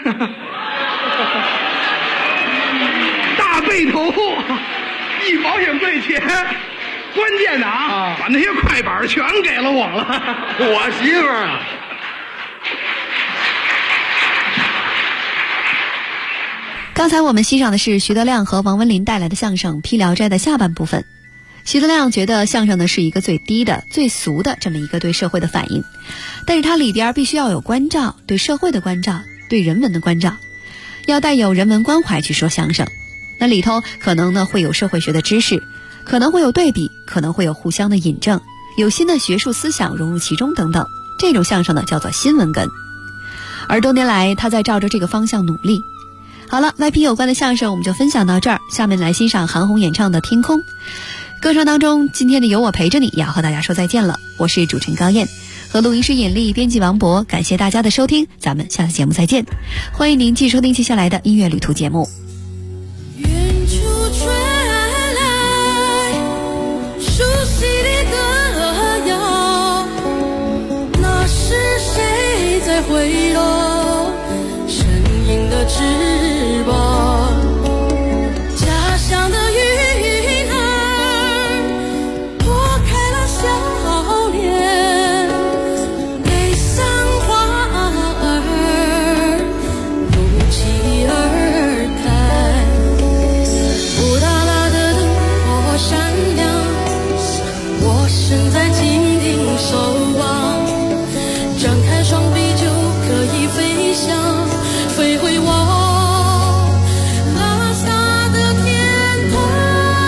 大背头，一保险柜钱。关键的把那些快板全给了我了。 我媳妇儿啊。 刚才我们欣赏的是徐德亮和王文林带来的相声《披聊斋》的下半部分。徐德亮觉得相声呢是一个最低的、最俗的这么一个对社会的反应，但是它里边必须要有关照，对社会的关照，对人文的关照，要带有人文关怀去说相声。那里头可能呢会有社会学的知识，可能会有对比，可能会有互相的引证，有新的学术思想融入其中等等。这种相声呢叫做新文哏。而多年来他在照着这个方向努力。好了，外皮有关的相声我们就分享到这儿，下面来欣赏韩红演唱的《天空》。歌声当中，今天的有我陪着你也要和大家说再见了。我是主持人高燕，和录音师尹丽，编辑王博，感谢大家的收听，咱们下次节目再见。欢迎您继续收听接下来的音乐旅途节目。 远处传来熟悉的歌谣，那是回落，声音的翅膀，家乡的云儿拨开了笑脸，悲伤花儿如期而开，乌拉拉的灯火闪亮，我身在静听守望，张开双臂就可以飞翔，飞回我拉萨的天堂。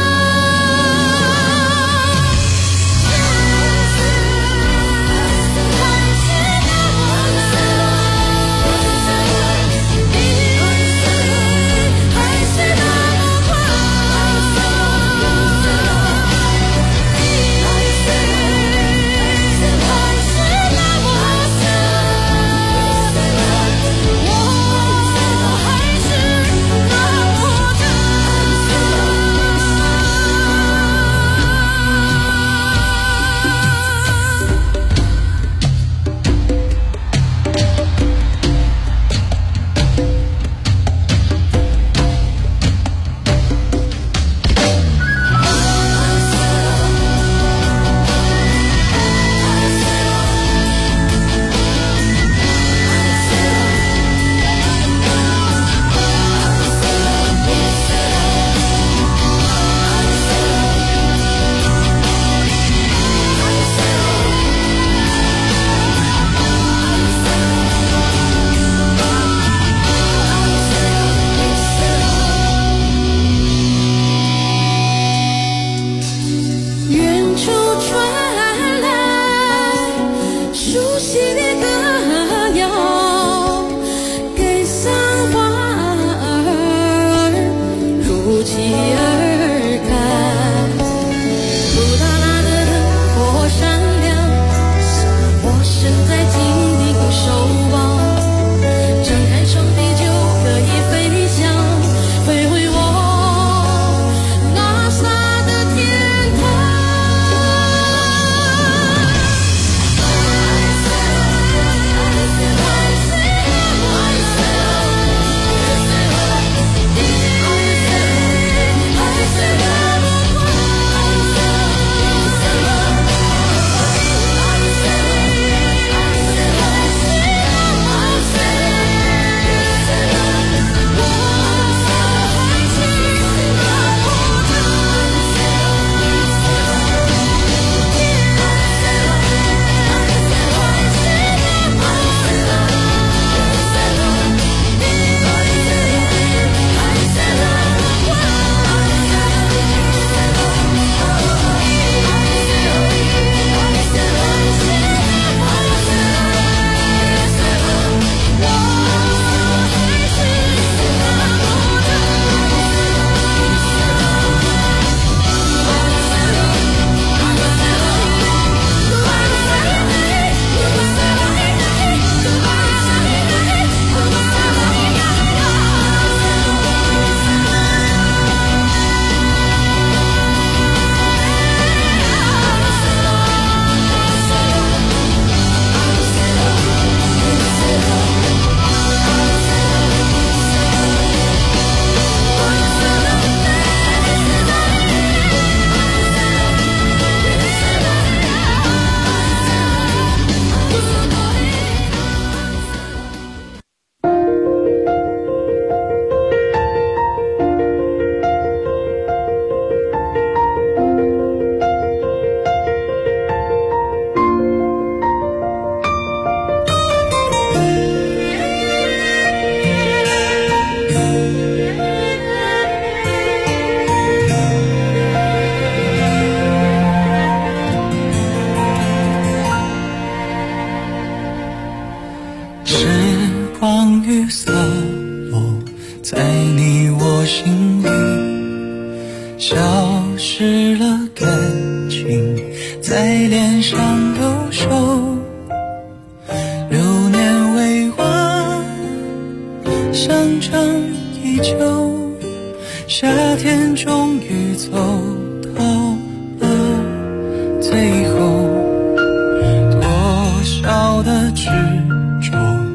夏天终于走到了最后，多少的执着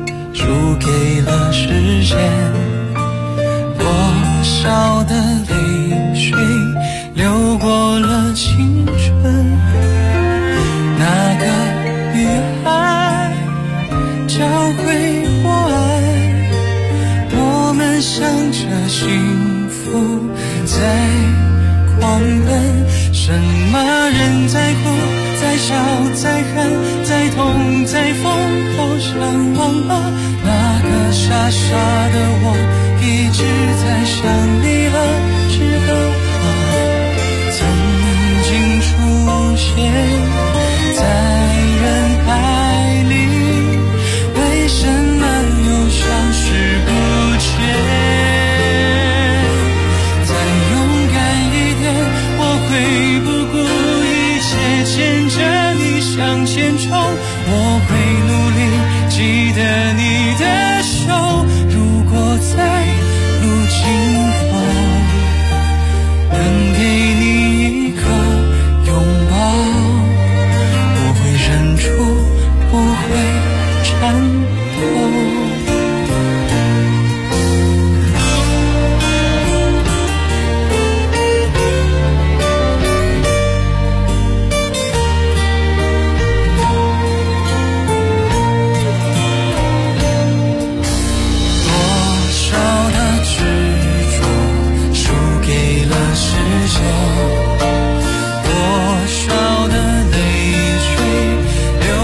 现，多少的泪水流过了青春。那个女孩教会我爱，我们向着幸福在狂奔。什么人在哭，在笑，在恨，在痛，在疯，好像忘了那个傻傻的我一直在想